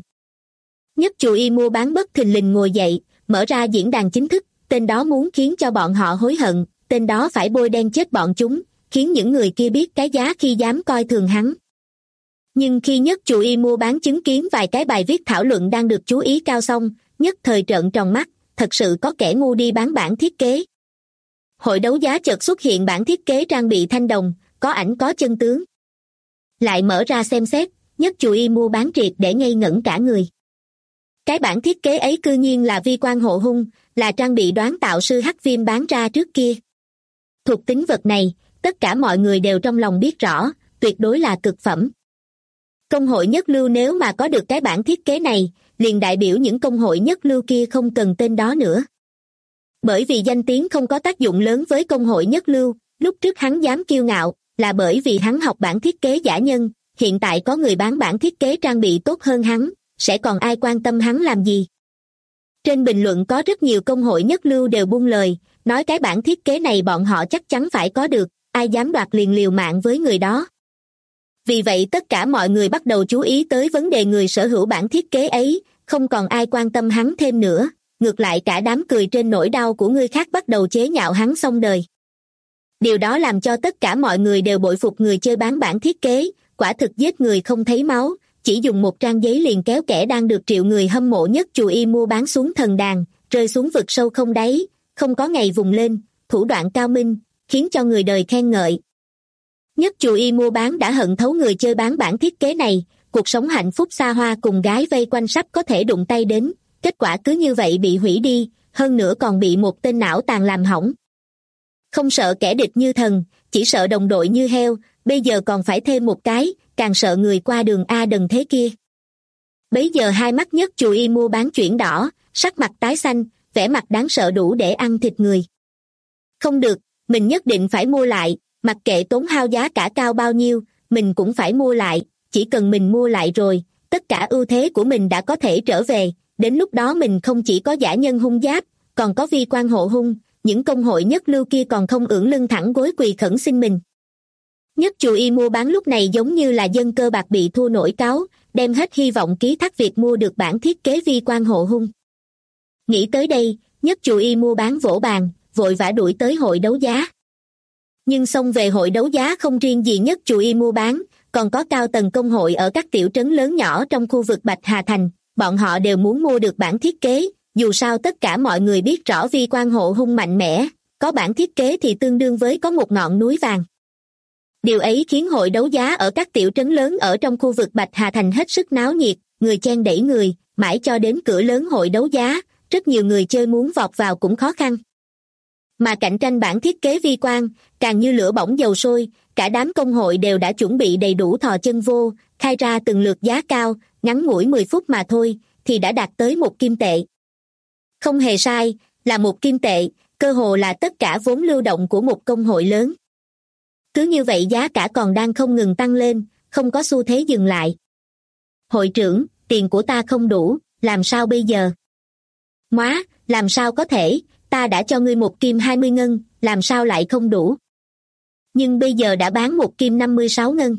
Nhất Chù Y mua bán bất thình lình ngồi dậy, mở ra diễn đàn chính thức, tên đó muốn khiến cho bọn họ hối hận, tên đó phải bôi đen chết bọn chúng, khiến những người kia biết cái giá khi dám coi thường hắn. Nhưng khi Nhất Chù Y mua bán chứng kiến vài cái bài viết thảo luận đang được chú ý cao xong, nhất thời trợn tròn mắt, thật sự có kẻ ngu đi bán bản thiết kế. Hội đấu giá chợt xuất hiện bản thiết kế trang bị thanh đồng, có ảnh có chân tướng. Lại mở ra xem xét, Nhất Chù Y mua bán triệt để ngây ngẩn cả người. Cái bản thiết kế ấy cư nhiên là vi quan hộ hung, là trang bị đoán tạo sư Hắc Viêm bán ra trước kia. Thuộc tính vật này, tất cả mọi người đều trong lòng biết rõ, tuyệt đối là cực phẩm. Công hội nhất lưu nếu mà có được cái bản thiết kế này, liền đại biểu những công hội nhất lưu kia không cần tên đó nữa. Bởi vì danh tiếng không có tác dụng lớn với công hội nhất lưu, lúc trước hắn dám kiêu ngạo, là bởi vì hắn học bản thiết kế giả nhân, hiện tại có người bán bản thiết kế trang bị tốt hơn hắn, sẽ còn ai quan tâm hắn làm gì. Trên bình luận có rất nhiều công hội nhất lưu đều buông lời, nói cái bản thiết kế này bọn họ chắc chắn phải có được, ai dám đoạt liền liều mạng với người đó. Vì vậy tất cả mọi người bắt đầu chú ý tới vấn đề người sở hữu bản thiết kế ấy, không còn ai quan tâm hắn thêm nữa, ngược lại cả đám cười trên nỗi đau của người khác bắt đầu chế nhạo hắn xong đời. Điều đó làm cho tất cả mọi người đều bội phục người chơi bán bản thiết kế, quả thực giết người không thấy máu, chỉ dùng một trang giấy liền kéo kẻ đang được triệu người hâm mộ Nhất Chù Y mua bán xuống thần đàn, rơi xuống vực sâu không đáy, không có ngày vùng lên, thủ đoạn cao minh, khiến cho người đời khen ngợi. Nhất Chù Y mua bán đã hận thấu người chơi bán bản thiết kế này, cuộc sống hạnh phúc xa hoa cùng gái vây quanh sắp có thể đụng tay đến, kết quả cứ như vậy bị hủy đi, hơn nữa còn bị một tên não tàn làm hỏng. Không sợ kẻ địch như thần, chỉ sợ đồng đội như heo, bây giờ còn phải thêm một cái, càng sợ người qua đường A đần thế kia. Bấy giờ hai mắt Nhất Chù Y mua bán chuyển đỏ, sắc mặt tái xanh, vẻ mặt đáng sợ đủ để ăn thịt người. Không được, mình nhất định phải mua lại, mặc kệ tốn hao giá cả cao bao nhiêu, mình cũng phải mua lại, chỉ cần mình mua lại rồi, tất cả ưu thế của mình đã có thể trở về, đến lúc đó mình không chỉ có giả nhân hung giáp, còn có vi quan hộ hung, những công hội nhất lưu kia còn không ưỡn lưng thẳng gối quỳ khẩn xin mình. Nhất Chù Y mua bán lúc này giống như là dân cơ bạc bị thua nổi cáo, đem hết hy vọng ký thác việc mua được bản thiết kế vi quan hộ hung. Nghĩ tới đây, Nhất Chù Y mua bán vỗ bàn, vội vã đuổi tới hội đấu giá. Nhưng xông về hội đấu giá không riêng gì Nhất Chù Y mua bán, còn có cao tầng công hội ở các tiểu trấn lớn nhỏ trong khu vực Bạch Hà Thành, bọn họ đều muốn mua được bản thiết kế, dù sao tất cả mọi người biết rõ vi quan hộ hung mạnh mẽ, có bản thiết kế thì tương đương với có một ngọn núi vàng. Điều ấy khiến hội đấu giá ở các tiểu trấn lớn ở trong khu vực Bạch Hà Thành hết sức náo nhiệt, người chen đẩy người, mãi cho đến cửa lớn hội đấu giá, rất nhiều người chơi muốn vọt vào cũng khó khăn. Mà cạnh tranh bản thiết kế vi quan, càng như lửa bỏng dầu sôi, cả đám công hội đều đã chuẩn bị đầy đủ thò chân vô, khai ra từng lượt giá cao, ngắn ngủi 10 phút mà thôi, thì đã đạt tới 1 kim tệ. Không hề sai, là 1 kim tệ, cơ hồ là tất cả vốn lưu động của một công hội lớn. Cứ như vậy giá cả còn đang không ngừng tăng lên, không có xu thế dừng lại. Hội trưởng, tiền của ta không đủ, làm sao bây giờ? Móa, làm sao có thể, ta đã cho ngươi 1 kim 20 ngân, làm sao lại không đủ? Nhưng bây giờ đã bán 1 kim 56 ngân.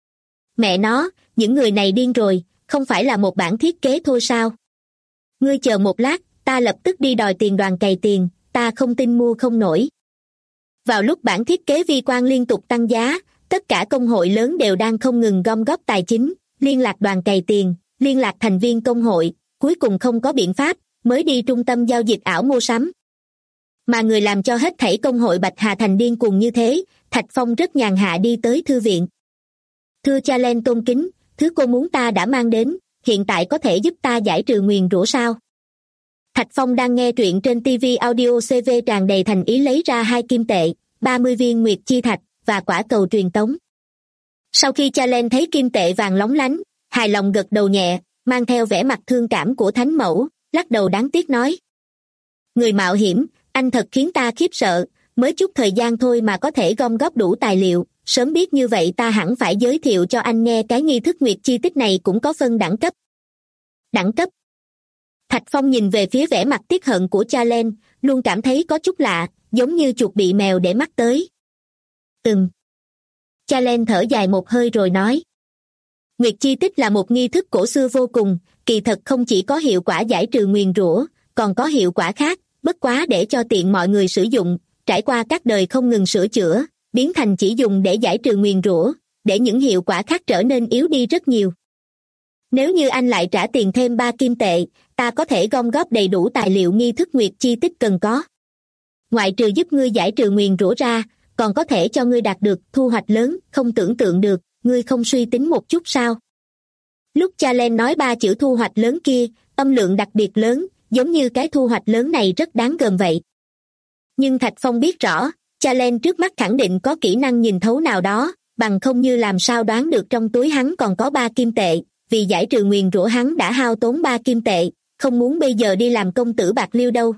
Mẹ nó, những người này điên rồi, không phải là một bản thiết kế thôi sao? Ngươi chờ một lát, ta lập tức đi đòi tiền đoàn cày tiền, ta không tin mua không nổi. Vào lúc bản thiết kế vi quan liên tục tăng giá, tất cả công hội lớn đều đang không ngừng gom góp tài chính, liên lạc đoàn cày tiền, liên lạc thành viên công hội, cuối cùng không có biện pháp, mới đi trung tâm giao dịch ảo mua sắm. Mà người làm cho hết thảy công hội Bạch Hà Thành điên cuồng như thế, Thạch Phong rất nhàn hạ đi tới thư viện. Thưa cha Len tôn kính, thứ cô muốn ta đã mang đến, hiện tại có thể giúp ta giải trừ nguyền rủa sao? Thạch Phong đang nghe truyện trên TV Audio CV tràn đầy thành ý lấy ra 2 kim tệ, 30 viên nguyệt chi thạch và quả cầu truyền tống. Sau khi cha Len thấy kim tệ vàng lóng lánh, hài lòng gật đầu nhẹ, mang theo vẻ mặt thương cảm của thánh mẫu, lắc đầu đáng tiếc nói. Người mạo hiểm, anh thật khiến ta khiếp sợ, mới chút thời gian thôi mà có thể gom góp đủ tài liệu, sớm biết như vậy ta hẳn phải giới thiệu cho anh nghe cái nghi thức nguyệt chi tích này cũng có phân đẳng cấp. Đẳng cấp. Thạch Phong nhìn về phía vẻ mặt tiếc hận của cha Len, luôn cảm thấy có chút lạ, giống như chuột bị mèo để mắt tới. Cha Len thở dài một hơi rồi nói. Nguyệt chi tích là một nghi thức cổ xưa vô cùng, kỳ thật không chỉ có hiệu quả giải trừ nguyền rủa, còn có hiệu quả khác, bất quá để cho tiện mọi người sử dụng, trải qua các đời không ngừng sửa chữa, biến thành chỉ dùng để giải trừ nguyền rủa, để những hiệu quả khác trở nên yếu đi rất nhiều. Nếu như anh lại trả tiền thêm 3 kim tệ, ta có thể gom góp đầy đủ tài liệu nghi thức nguyệt chi tích cần có. Ngoại trừ giúp ngươi giải trừ nguyền rủa ra, còn có thể cho ngươi đạt được thu hoạch lớn, không tưởng tượng được, ngươi không suy tính một chút sao? Lúc cha Len nói 3 chữ thu hoạch lớn kia, âm lượng đặc biệt lớn, giống như cái thu hoạch lớn này rất đáng gờm vậy. Nhưng Thạch Phong biết rõ, cha Len trước mắt khẳng định có kỹ năng nhìn thấu nào đó, bằng không như làm sao đoán được trong túi hắn còn có 3 kim tệ, vì giải trừ nguyền rủa hắn đã hao tốn 3 kim tệ, không muốn bây giờ đi làm công tử bạc liêu đâu.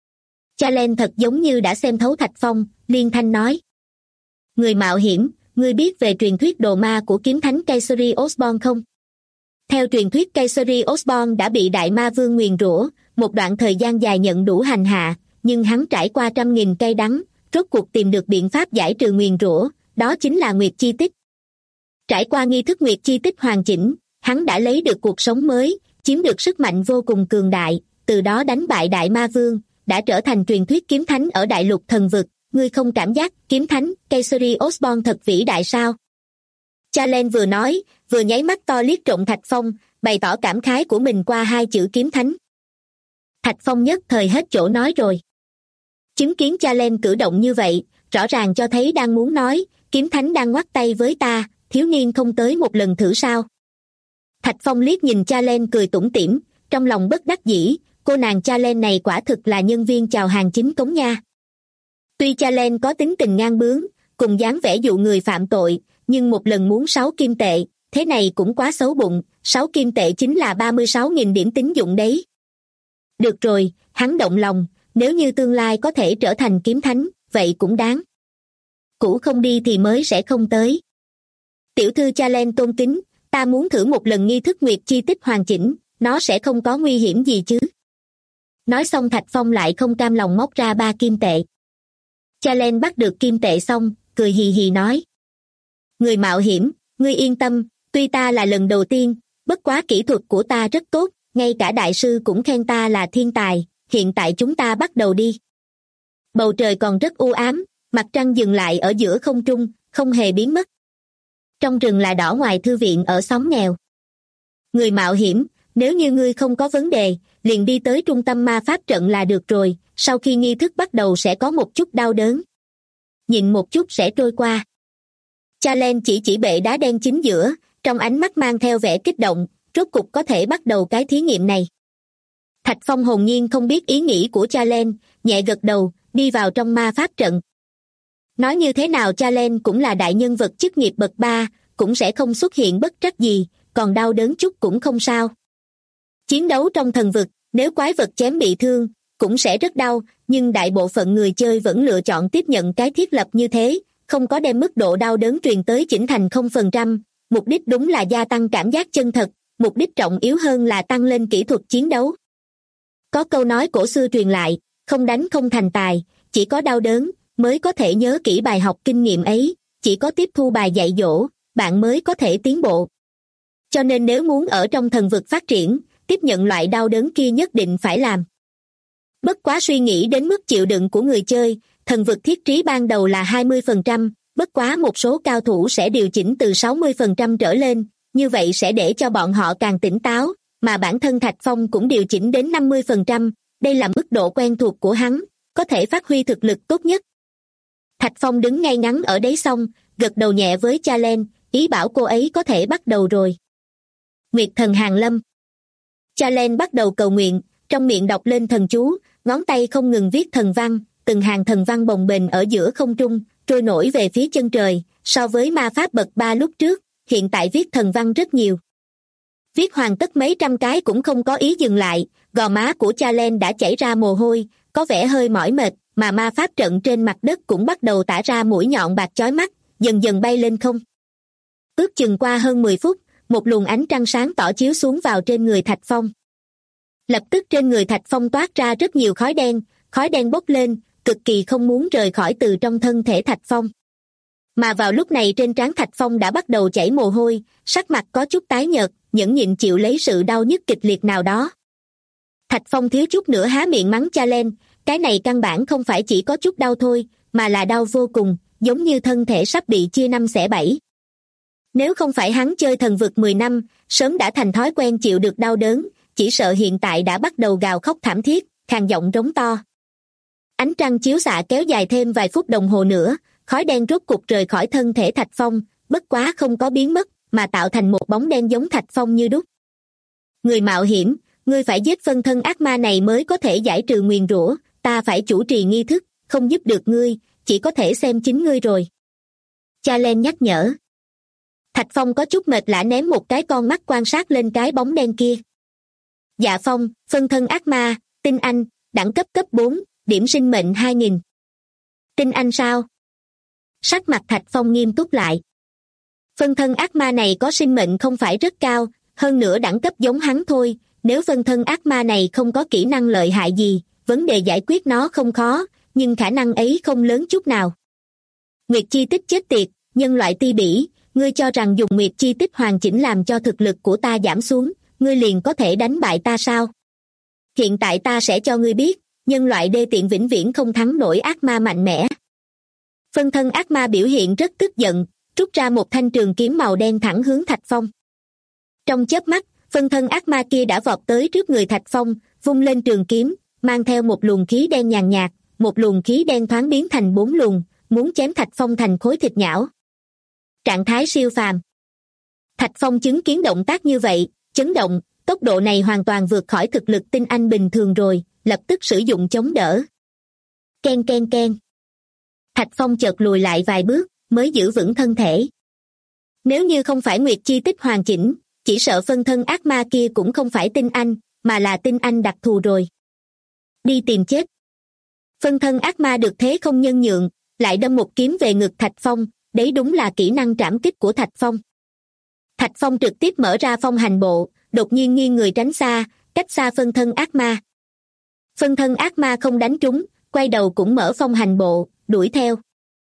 Cha Len thật giống như đã xem thấu Thạch Phong, liên thanh nói. Người mạo hiểm, ngươi biết về truyền thuyết đồ ma của kiếm thánh Caesari Osborn không? Theo truyền thuyết Caesari Osborn đã bị đại ma vương nguyền rủa, một đoạn thời gian dài nhận đủ hành hạ, nhưng hắn trải qua trăm nghìn cay đắng, rốt cuộc tìm được biện pháp giải trừ nguyền rủa, đó chính là nguyệt chi tích. Trải qua nghi thức nguyệt chi tích hoàn chỉnh, hắn đã lấy được cuộc sống mới, chiếm được sức mạnh vô cùng cường đại, từ đó đánh bại đại ma vương, đã trở thành truyền thuyết kiếm thánh ở đại lục thần vực. Ngươi không cảm giác kiếm thánh Caesari Osborn thật vĩ đại sao? Cha Len vừa nói, vừa nháy mắt to liếc trộm Thạch Phong, bày tỏ cảm khái của mình qua 2 chữ kiếm thánh. Thạch Phong nhất thời hết chỗ nói rồi. Chứng kiến cha Len cử động như vậy, rõ ràng cho thấy đang muốn nói, kiếm thánh đang ngoắt tay với ta, thiếu niên không tới một lần thử sao? Thạch Phong liếc nhìn cha Len cười tủm tỉm, trong lòng bất đắc dĩ, cô nàng cha Len này quả thực là nhân viên chào hàng chính cống nha. Tuy cha Len có tính tình ngang bướng, cùng dáng vẻ dụ người phạm tội, nhưng một lần muốn 6 kim tệ, thế này cũng quá xấu bụng, 6 kim tệ chính là 36.000 điểm tín dụng đấy. Được rồi, hắn động lòng, nếu như tương lai có thể trở thành kiếm thánh, vậy cũng đáng. Cũ không đi thì mới sẽ không tới. Tiểu thư cha Len tôn kính, ta muốn thử một lần nghi thức nguyệt chi tích hoàn chỉnh, nó sẽ không có nguy hiểm gì chứ? Nói xong Thạch Phong lại không cam lòng móc ra 3 kim tệ. Cha Len bắt được kim tệ xong, cười hì hì nói. Người mạo hiểm, ngươi yên tâm, tuy ta là lần đầu tiên, bất quá kỹ thuật của ta rất tốt, ngay cả đại sư cũng khen ta là thiên tài, hiện tại chúng ta bắt đầu đi. Bầu trời còn rất u ám, mặt trăng dừng lại ở giữa không trung, không hề biến mất. Trong rừng là đỏ ngoài thư viện ở xóm nghèo. Người mạo hiểm, nếu như ngươi không có vấn đề, liền đi tới trung tâm ma pháp trận là được rồi, sau khi nghi thức bắt đầu sẽ có một chút đau đớn. Nhịn một chút sẽ trôi qua. Cha Len chỉ bệ đá đen chính giữa, trong ánh mắt mang theo vẻ kích động, rốt cục có thể bắt đầu cái thí nghiệm này. Thạch Phong hồn nhiên không biết ý nghĩ của cha Len, nhẹ gật đầu, đi vào trong ma pháp trận. Nói như thế nào cha Len cũng là đại nhân vật chức nghiệp bậc 3, cũng sẽ không xuất hiện bất trắc gì, còn đau đớn chút cũng không sao. Chiến đấu trong thần vực, nếu quái vật chém bị thương, cũng sẽ rất đau, nhưng đại bộ phận người chơi vẫn lựa chọn tiếp nhận cái thiết lập như thế, không có đem mức độ đau đớn truyền tới chỉnh thành 0%, mục đích đúng là gia tăng cảm giác chân thật, mục đích trọng yếu hơn là tăng lên kỹ thuật chiến đấu. Có câu nói cổ xưa truyền lại, không đánh không thành tài, chỉ có đau đớn mới có thể nhớ kỹ bài học kinh nghiệm ấy, chỉ có tiếp thu bài dạy dỗ, bạn mới có thể tiến bộ. Cho nên nếu muốn ở trong thần vực phát triển, tiếp nhận loại đau đớn kia nhất định phải làm. Bất quá suy nghĩ đến mức chịu đựng của người chơi, thần vực thiết trí ban đầu là 20%, bất quá một số cao thủ sẽ điều chỉnh từ 60% trở lên, như vậy sẽ để cho bọn họ càng tỉnh táo, mà bản thân Thạch Phong cũng điều chỉnh đến 50%, đây là mức độ quen thuộc của hắn, có thể phát huy thực lực tốt nhất. Thạch Phong đứng ngay ngắn ở đấy xong, gật đầu nhẹ với Chalen, ý bảo cô ấy có thể bắt đầu rồi. Nguyệt thần hàng lâm. Chalen bắt đầu cầu nguyện, trong miệng đọc lên thần chú, ngón tay không ngừng viết thần văn, từng hàng thần văn bồng bềnh ở giữa không trung, trôi nổi về phía chân trời. So với ma pháp bậc 3 lúc trước, hiện tại viết thần văn rất nhiều. Viết hoàn tất mấy trăm cái cũng không có ý dừng lại, gò má của Chalen đã chảy ra mồ hôi, có vẻ hơi mỏi mệt, mà ma pháp trận trên mặt đất cũng bắt đầu tả ra mũi nhọn bạc chói mắt, dần dần bay lên không. Ước chừng qua hơn 10 phút, một luồng ánh trăng sáng tỏ chiếu xuống vào trên người Thạch Phong. Lập tức trên người Thạch Phong toát ra rất nhiều khói đen bốc lên, cực kỳ không muốn rời khỏi từ trong thân thể Thạch Phong. Mà vào lúc này trên trán Thạch Phong đã bắt đầu chảy mồ hôi, sắc mặt có chút tái nhợt, nhẫn nhịn chịu lấy sự đau nhức kịch liệt nào đó. Thạch Phong thiếu chút nữa há miệng mắng Chalen, cái này căn bản không phải chỉ có chút đau thôi, mà là đau vô cùng, giống như thân thể sắp bị chia năm xẻ bảy. Nếu không phải hắn chơi thần vực 10 năm, sớm đã thành thói quen chịu được đau đớn, chỉ sợ hiện tại đã bắt đầu gào khóc thảm thiết, khàn giọng rống to. Ánh trăng chiếu xạ kéo dài thêm vài phút đồng hồ nữa, khói đen rốt cục rời khỏi thân thể Thạch Phong, bất quá không có biến mất, mà tạo thành một bóng đen giống Thạch Phong như đúc. Người mạo hiểm, ngươi phải giết phân thân ác ma này mới có thể giải trừ nguyền rủa, ta phải chủ trì nghi thức, không giúp được ngươi, chỉ có thể xem chính ngươi rồi. Chalen nhắc nhở. Thạch Phong có chút mệt lả ném một cái con mắt quan sát lên cái bóng đen kia. Dạ Phong, phân thân ác ma, tinh anh, đẳng cấp cấp 4, điểm sinh mệnh 2000. Tinh anh sao? Sắc mặt Thạch Phong nghiêm túc lại. Phân thân ác ma này có sinh mệnh không phải rất cao, hơn nữa đẳng cấp giống hắn thôi, nếu phân thân ác ma này không có kỹ năng lợi hại gì, vấn đề giải quyết nó không khó, nhưng khả năng ấy không lớn chút nào. Nguyệt chi tích chết tiệt, nhân loại ti bỉ, ngươi cho rằng dùng nguyệt chi tích hoàn chỉnh làm cho thực lực của ta giảm xuống, ngươi liền có thể đánh bại ta sao? Hiện tại ta sẽ cho ngươi biết, nhân loại đê tiện vĩnh viễn không thắng nổi ác ma mạnh mẽ. Phân thân ác ma biểu hiện rất tức giận, rút ra một thanh trường kiếm màu đen thẳng hướng Thạch Phong. Trong chớp mắt, phân thân ác ma kia đã vọt tới trước người Thạch Phong, vung lên trường kiếm, mang theo một luồng khí đen nhàn nhạt, một luồng khí đen thoáng biến thành 4 luồng, muốn chém Thạch Phong thành khối thịt nhão. Trạng thái siêu phàm. Thạch Phong chứng kiến động tác như vậy, chấn động, tốc độ này hoàn toàn vượt khỏi thực lực tinh anh bình thường rồi, lập tức sử dụng chống đỡ. Ken ken ken. Thạch Phong chợt lùi lại vài bước, mới giữ vững thân thể. Nếu như không phải nguyệt chi tích hoàn chỉnh, chỉ sợ phân thân ác ma kia cũng không phải tinh anh, mà là tinh anh đặc thù rồi. Đi tìm chết. Phân thân ác ma được thế không nhân nhượng, lại đâm một kiếm về ngực Thạch Phong, đấy đúng là kỹ năng trảm kích của Thạch Phong. Thạch Phong trực tiếp mở ra phong hành bộ, đột nhiên nghiêng người tránh xa, cách xa phân thân ác ma. Phân thân ác ma không đánh trúng, quay đầu cũng mở phong hành bộ, đuổi theo.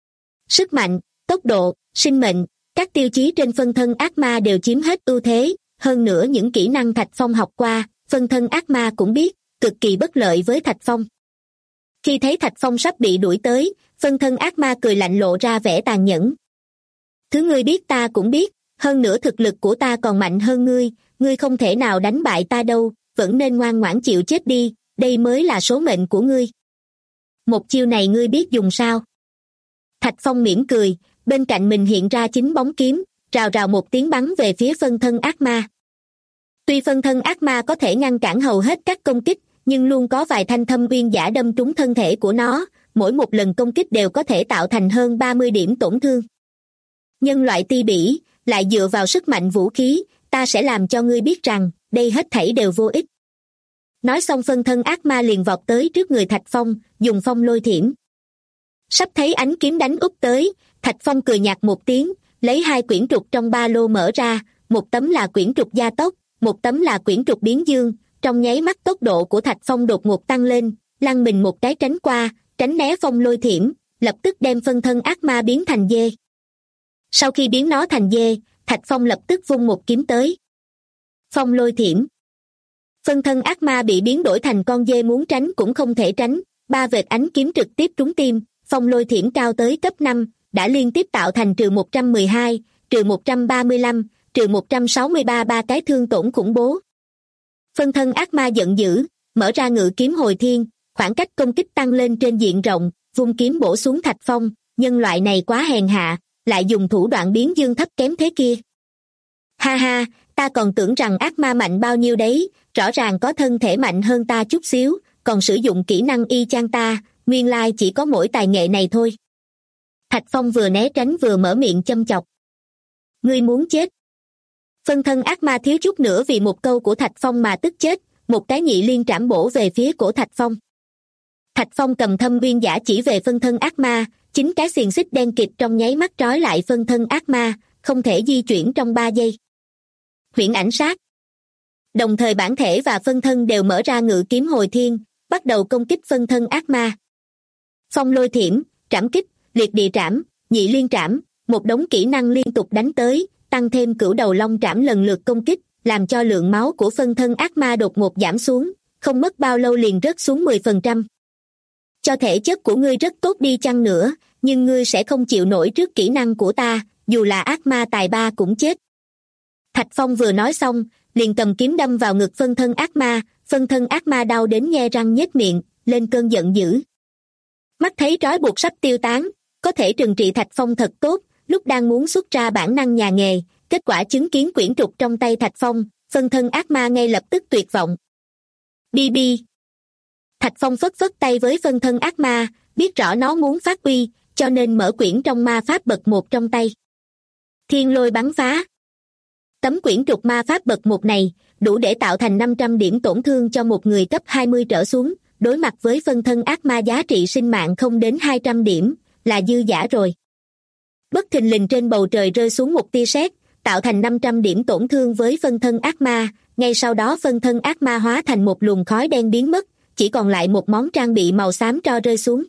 Sức mạnh, tốc độ, sinh mệnh, các tiêu chí trên phân thân ác ma đều chiếm hết ưu thế, hơn nữa những kỹ năng Thạch Phong học qua, phân thân ác ma cũng biết, cực kỳ bất lợi với Thạch Phong. Khi thấy Thạch Phong sắp bị đuổi tới, phân thân ác ma cười lạnh lộ ra vẻ tàn nhẫn. Thứ ngươi biết ta cũng biết, hơn nữa thực lực của ta còn mạnh hơn ngươi không thể nào đánh bại ta đâu, vẫn nên ngoan ngoãn chịu chết đi, đây mới là số mệnh của ngươi. Một chiêu này ngươi biết dùng sao? Thạch Phong mỉm cười, bên cạnh mình hiện ra 9 bóng kiếm, rào rào một tiếng bắn về phía phân thân ác ma. Tuy phân thân ác ma có thể ngăn cản hầu hết các công kích, nhưng luôn có vài thanh thâm uyên giả đâm trúng thân thể của nó, mỗi một lần công kích đều có thể tạo thành hơn 30 điểm tổn thương. Nhân loại ti bỉ, lại dựa vào sức mạnh vũ khí, ta sẽ làm cho ngươi biết rằng, đây hết thảy đều vô ích. Nói xong phân thân ác ma liền vọt tới trước người Thạch Phong, dùng phong lôi thiểm. Sắp thấy ánh kiếm đánh úp tới, Thạch Phong cười nhạt một tiếng, lấy 2 quyển trục trong ba lô mở ra, một tấm là quyển trục gia tốc, một tấm là quyển trục biến dương. Trong nháy mắt tốc độ của Thạch Phong đột ngột tăng lên, lăn mình một cái tránh qua, tránh né phong lôi thiểm, lập tức đem phân thân ác ma biến thành dê. Sau khi biến nó thành dê, Thạch Phong lập tức vung một kiếm tới. Phong lôi thiểm. Phân thân ác ma bị biến đổi thành con dê muốn tránh cũng không thể tránh, 3 vệt ánh kiếm trực tiếp trúng tim, phong lôi thiểm cao tới cấp 5, đã liên tiếp tạo thành -112, -135, -163 ba cái thương tổn khủng bố. Phân thân ác ma giận dữ, mở ra ngự kiếm hồi thiên, khoảng cách công kích tăng lên trên diện rộng, vung kiếm bổ xuống Thạch Phong. Nhân loại này quá hèn hạ, lại dùng thủ đoạn biến dương thấp kém thế kia. Ha ha, ta còn tưởng rằng ác ma mạnh bao nhiêu đấy, rõ ràng có thân thể mạnh hơn ta chút xíu, còn sử dụng kỹ năng y chang ta, nguyên lai chỉ có mỗi tài nghệ này thôi. Thạch Phong vừa né tránh vừa mở miệng châm chọc. Ngươi muốn chết. Phân thân ác ma thiếu chút nữa vì một câu của Thạch Phong mà tức chết, một cái nhị liên trảm bổ về phía cổ Thạch Phong. Thạch Phong cầm thâm uyên giả chỉ về phân thân ác ma, chính cái xiềng xích đen kịt trong nháy mắt trói lại phân thân ác ma, không thể di chuyển trong 3 giây. Huyễn ảnh sát. Đồng thời bản thể và phân thân đều mở ra ngự kiếm hồi thiên, bắt đầu công kích phân thân ác ma. Phong lôi thiểm, trảm kích, liệt địa trảm, nhị liên trảm, một đống kỹ năng liên tục đánh tới, tăng thêm cửu đầu long trảm lần lượt công kích, làm cho lượng máu của phân thân ác ma đột ngột giảm xuống, không mất bao lâu liền rớt xuống 10%. Cho thể chất của ngươi rất tốt đi chăng nữa, nhưng ngươi sẽ không chịu nổi trước kỹ năng của ta, dù là ác ma tài ba cũng chết. Thạch Phong vừa nói xong, liền cầm kiếm đâm vào ngực phân thân ác ma đau đến nhe răng nhếch miệng, lên cơn giận dữ. Mắt thấy trói buộc sắp tiêu tán, có thể trừng trị Thạch Phong thật tốt, lúc đang muốn xuất ra bản năng nhà nghề, kết quả chứng kiến quyển trục trong tay Thạch Phong, phân thân ác ma ngay lập tức tuyệt vọng. Bi bi. Thạch Phong phất phất tay với phân thân ác ma, biết rõ nó muốn phát uy, cho nên mở quyển trong ma pháp bậc 1 trong tay. Thiên lôi bắn phá. Tấm quyển trục ma pháp bậc 1 này, đủ để tạo thành 500 điểm tổn thương cho một người cấp 20 trở xuống, đối mặt với phân thân ác ma giá trị sinh mạng không đến 200 điểm, là dư dả rồi. Bất thình lình trên bầu trời rơi xuống một tia sét, tạo thành 500 điểm tổn thương với phân thân ác ma, ngay sau đó phân thân ác ma hóa thành một luồng khói đen biến mất, chỉ còn lại một món trang bị màu xám tro rơi xuống.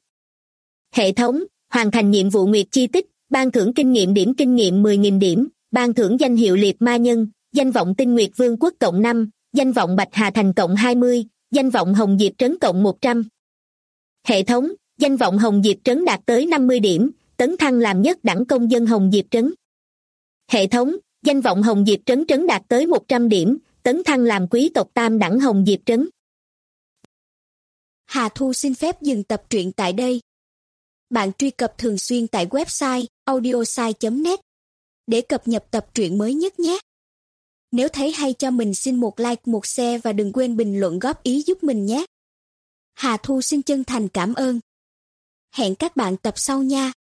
Hệ thống, hoàn thành nhiệm vụ nguyệt chi tích, ban thưởng kinh nghiệm 10.000 điểm, ban thưởng danh hiệu liệt ma nhân, danh vọng tinh nguyệt vương quốc cộng 5, danh vọng bạch hà thành cộng 20, danh vọng hồng diệp trấn cộng 100. Hệ thống, danh vọng hồng diệp trấn đạt tới 50 điểm, tấn thăng làm nhất đẳng công dân hồng diệp trấn. Hệ thống, danh vọng hồng diệp trấn đạt tới 100 điểm, tấn thăng làm quý tộc tam đẳng hồng diệp trấn. Hà Thu xin phép dừng tập truyện tại đây. Bạn truy cập thường xuyên tại website audiosai.net để cập nhật tập truyện mới nhất nhé. Nếu thấy hay cho mình xin một like, một share và đừng quên bình luận góp ý giúp mình nhé. Hà Thu xin chân thành cảm ơn. Hẹn các bạn tập sau nha.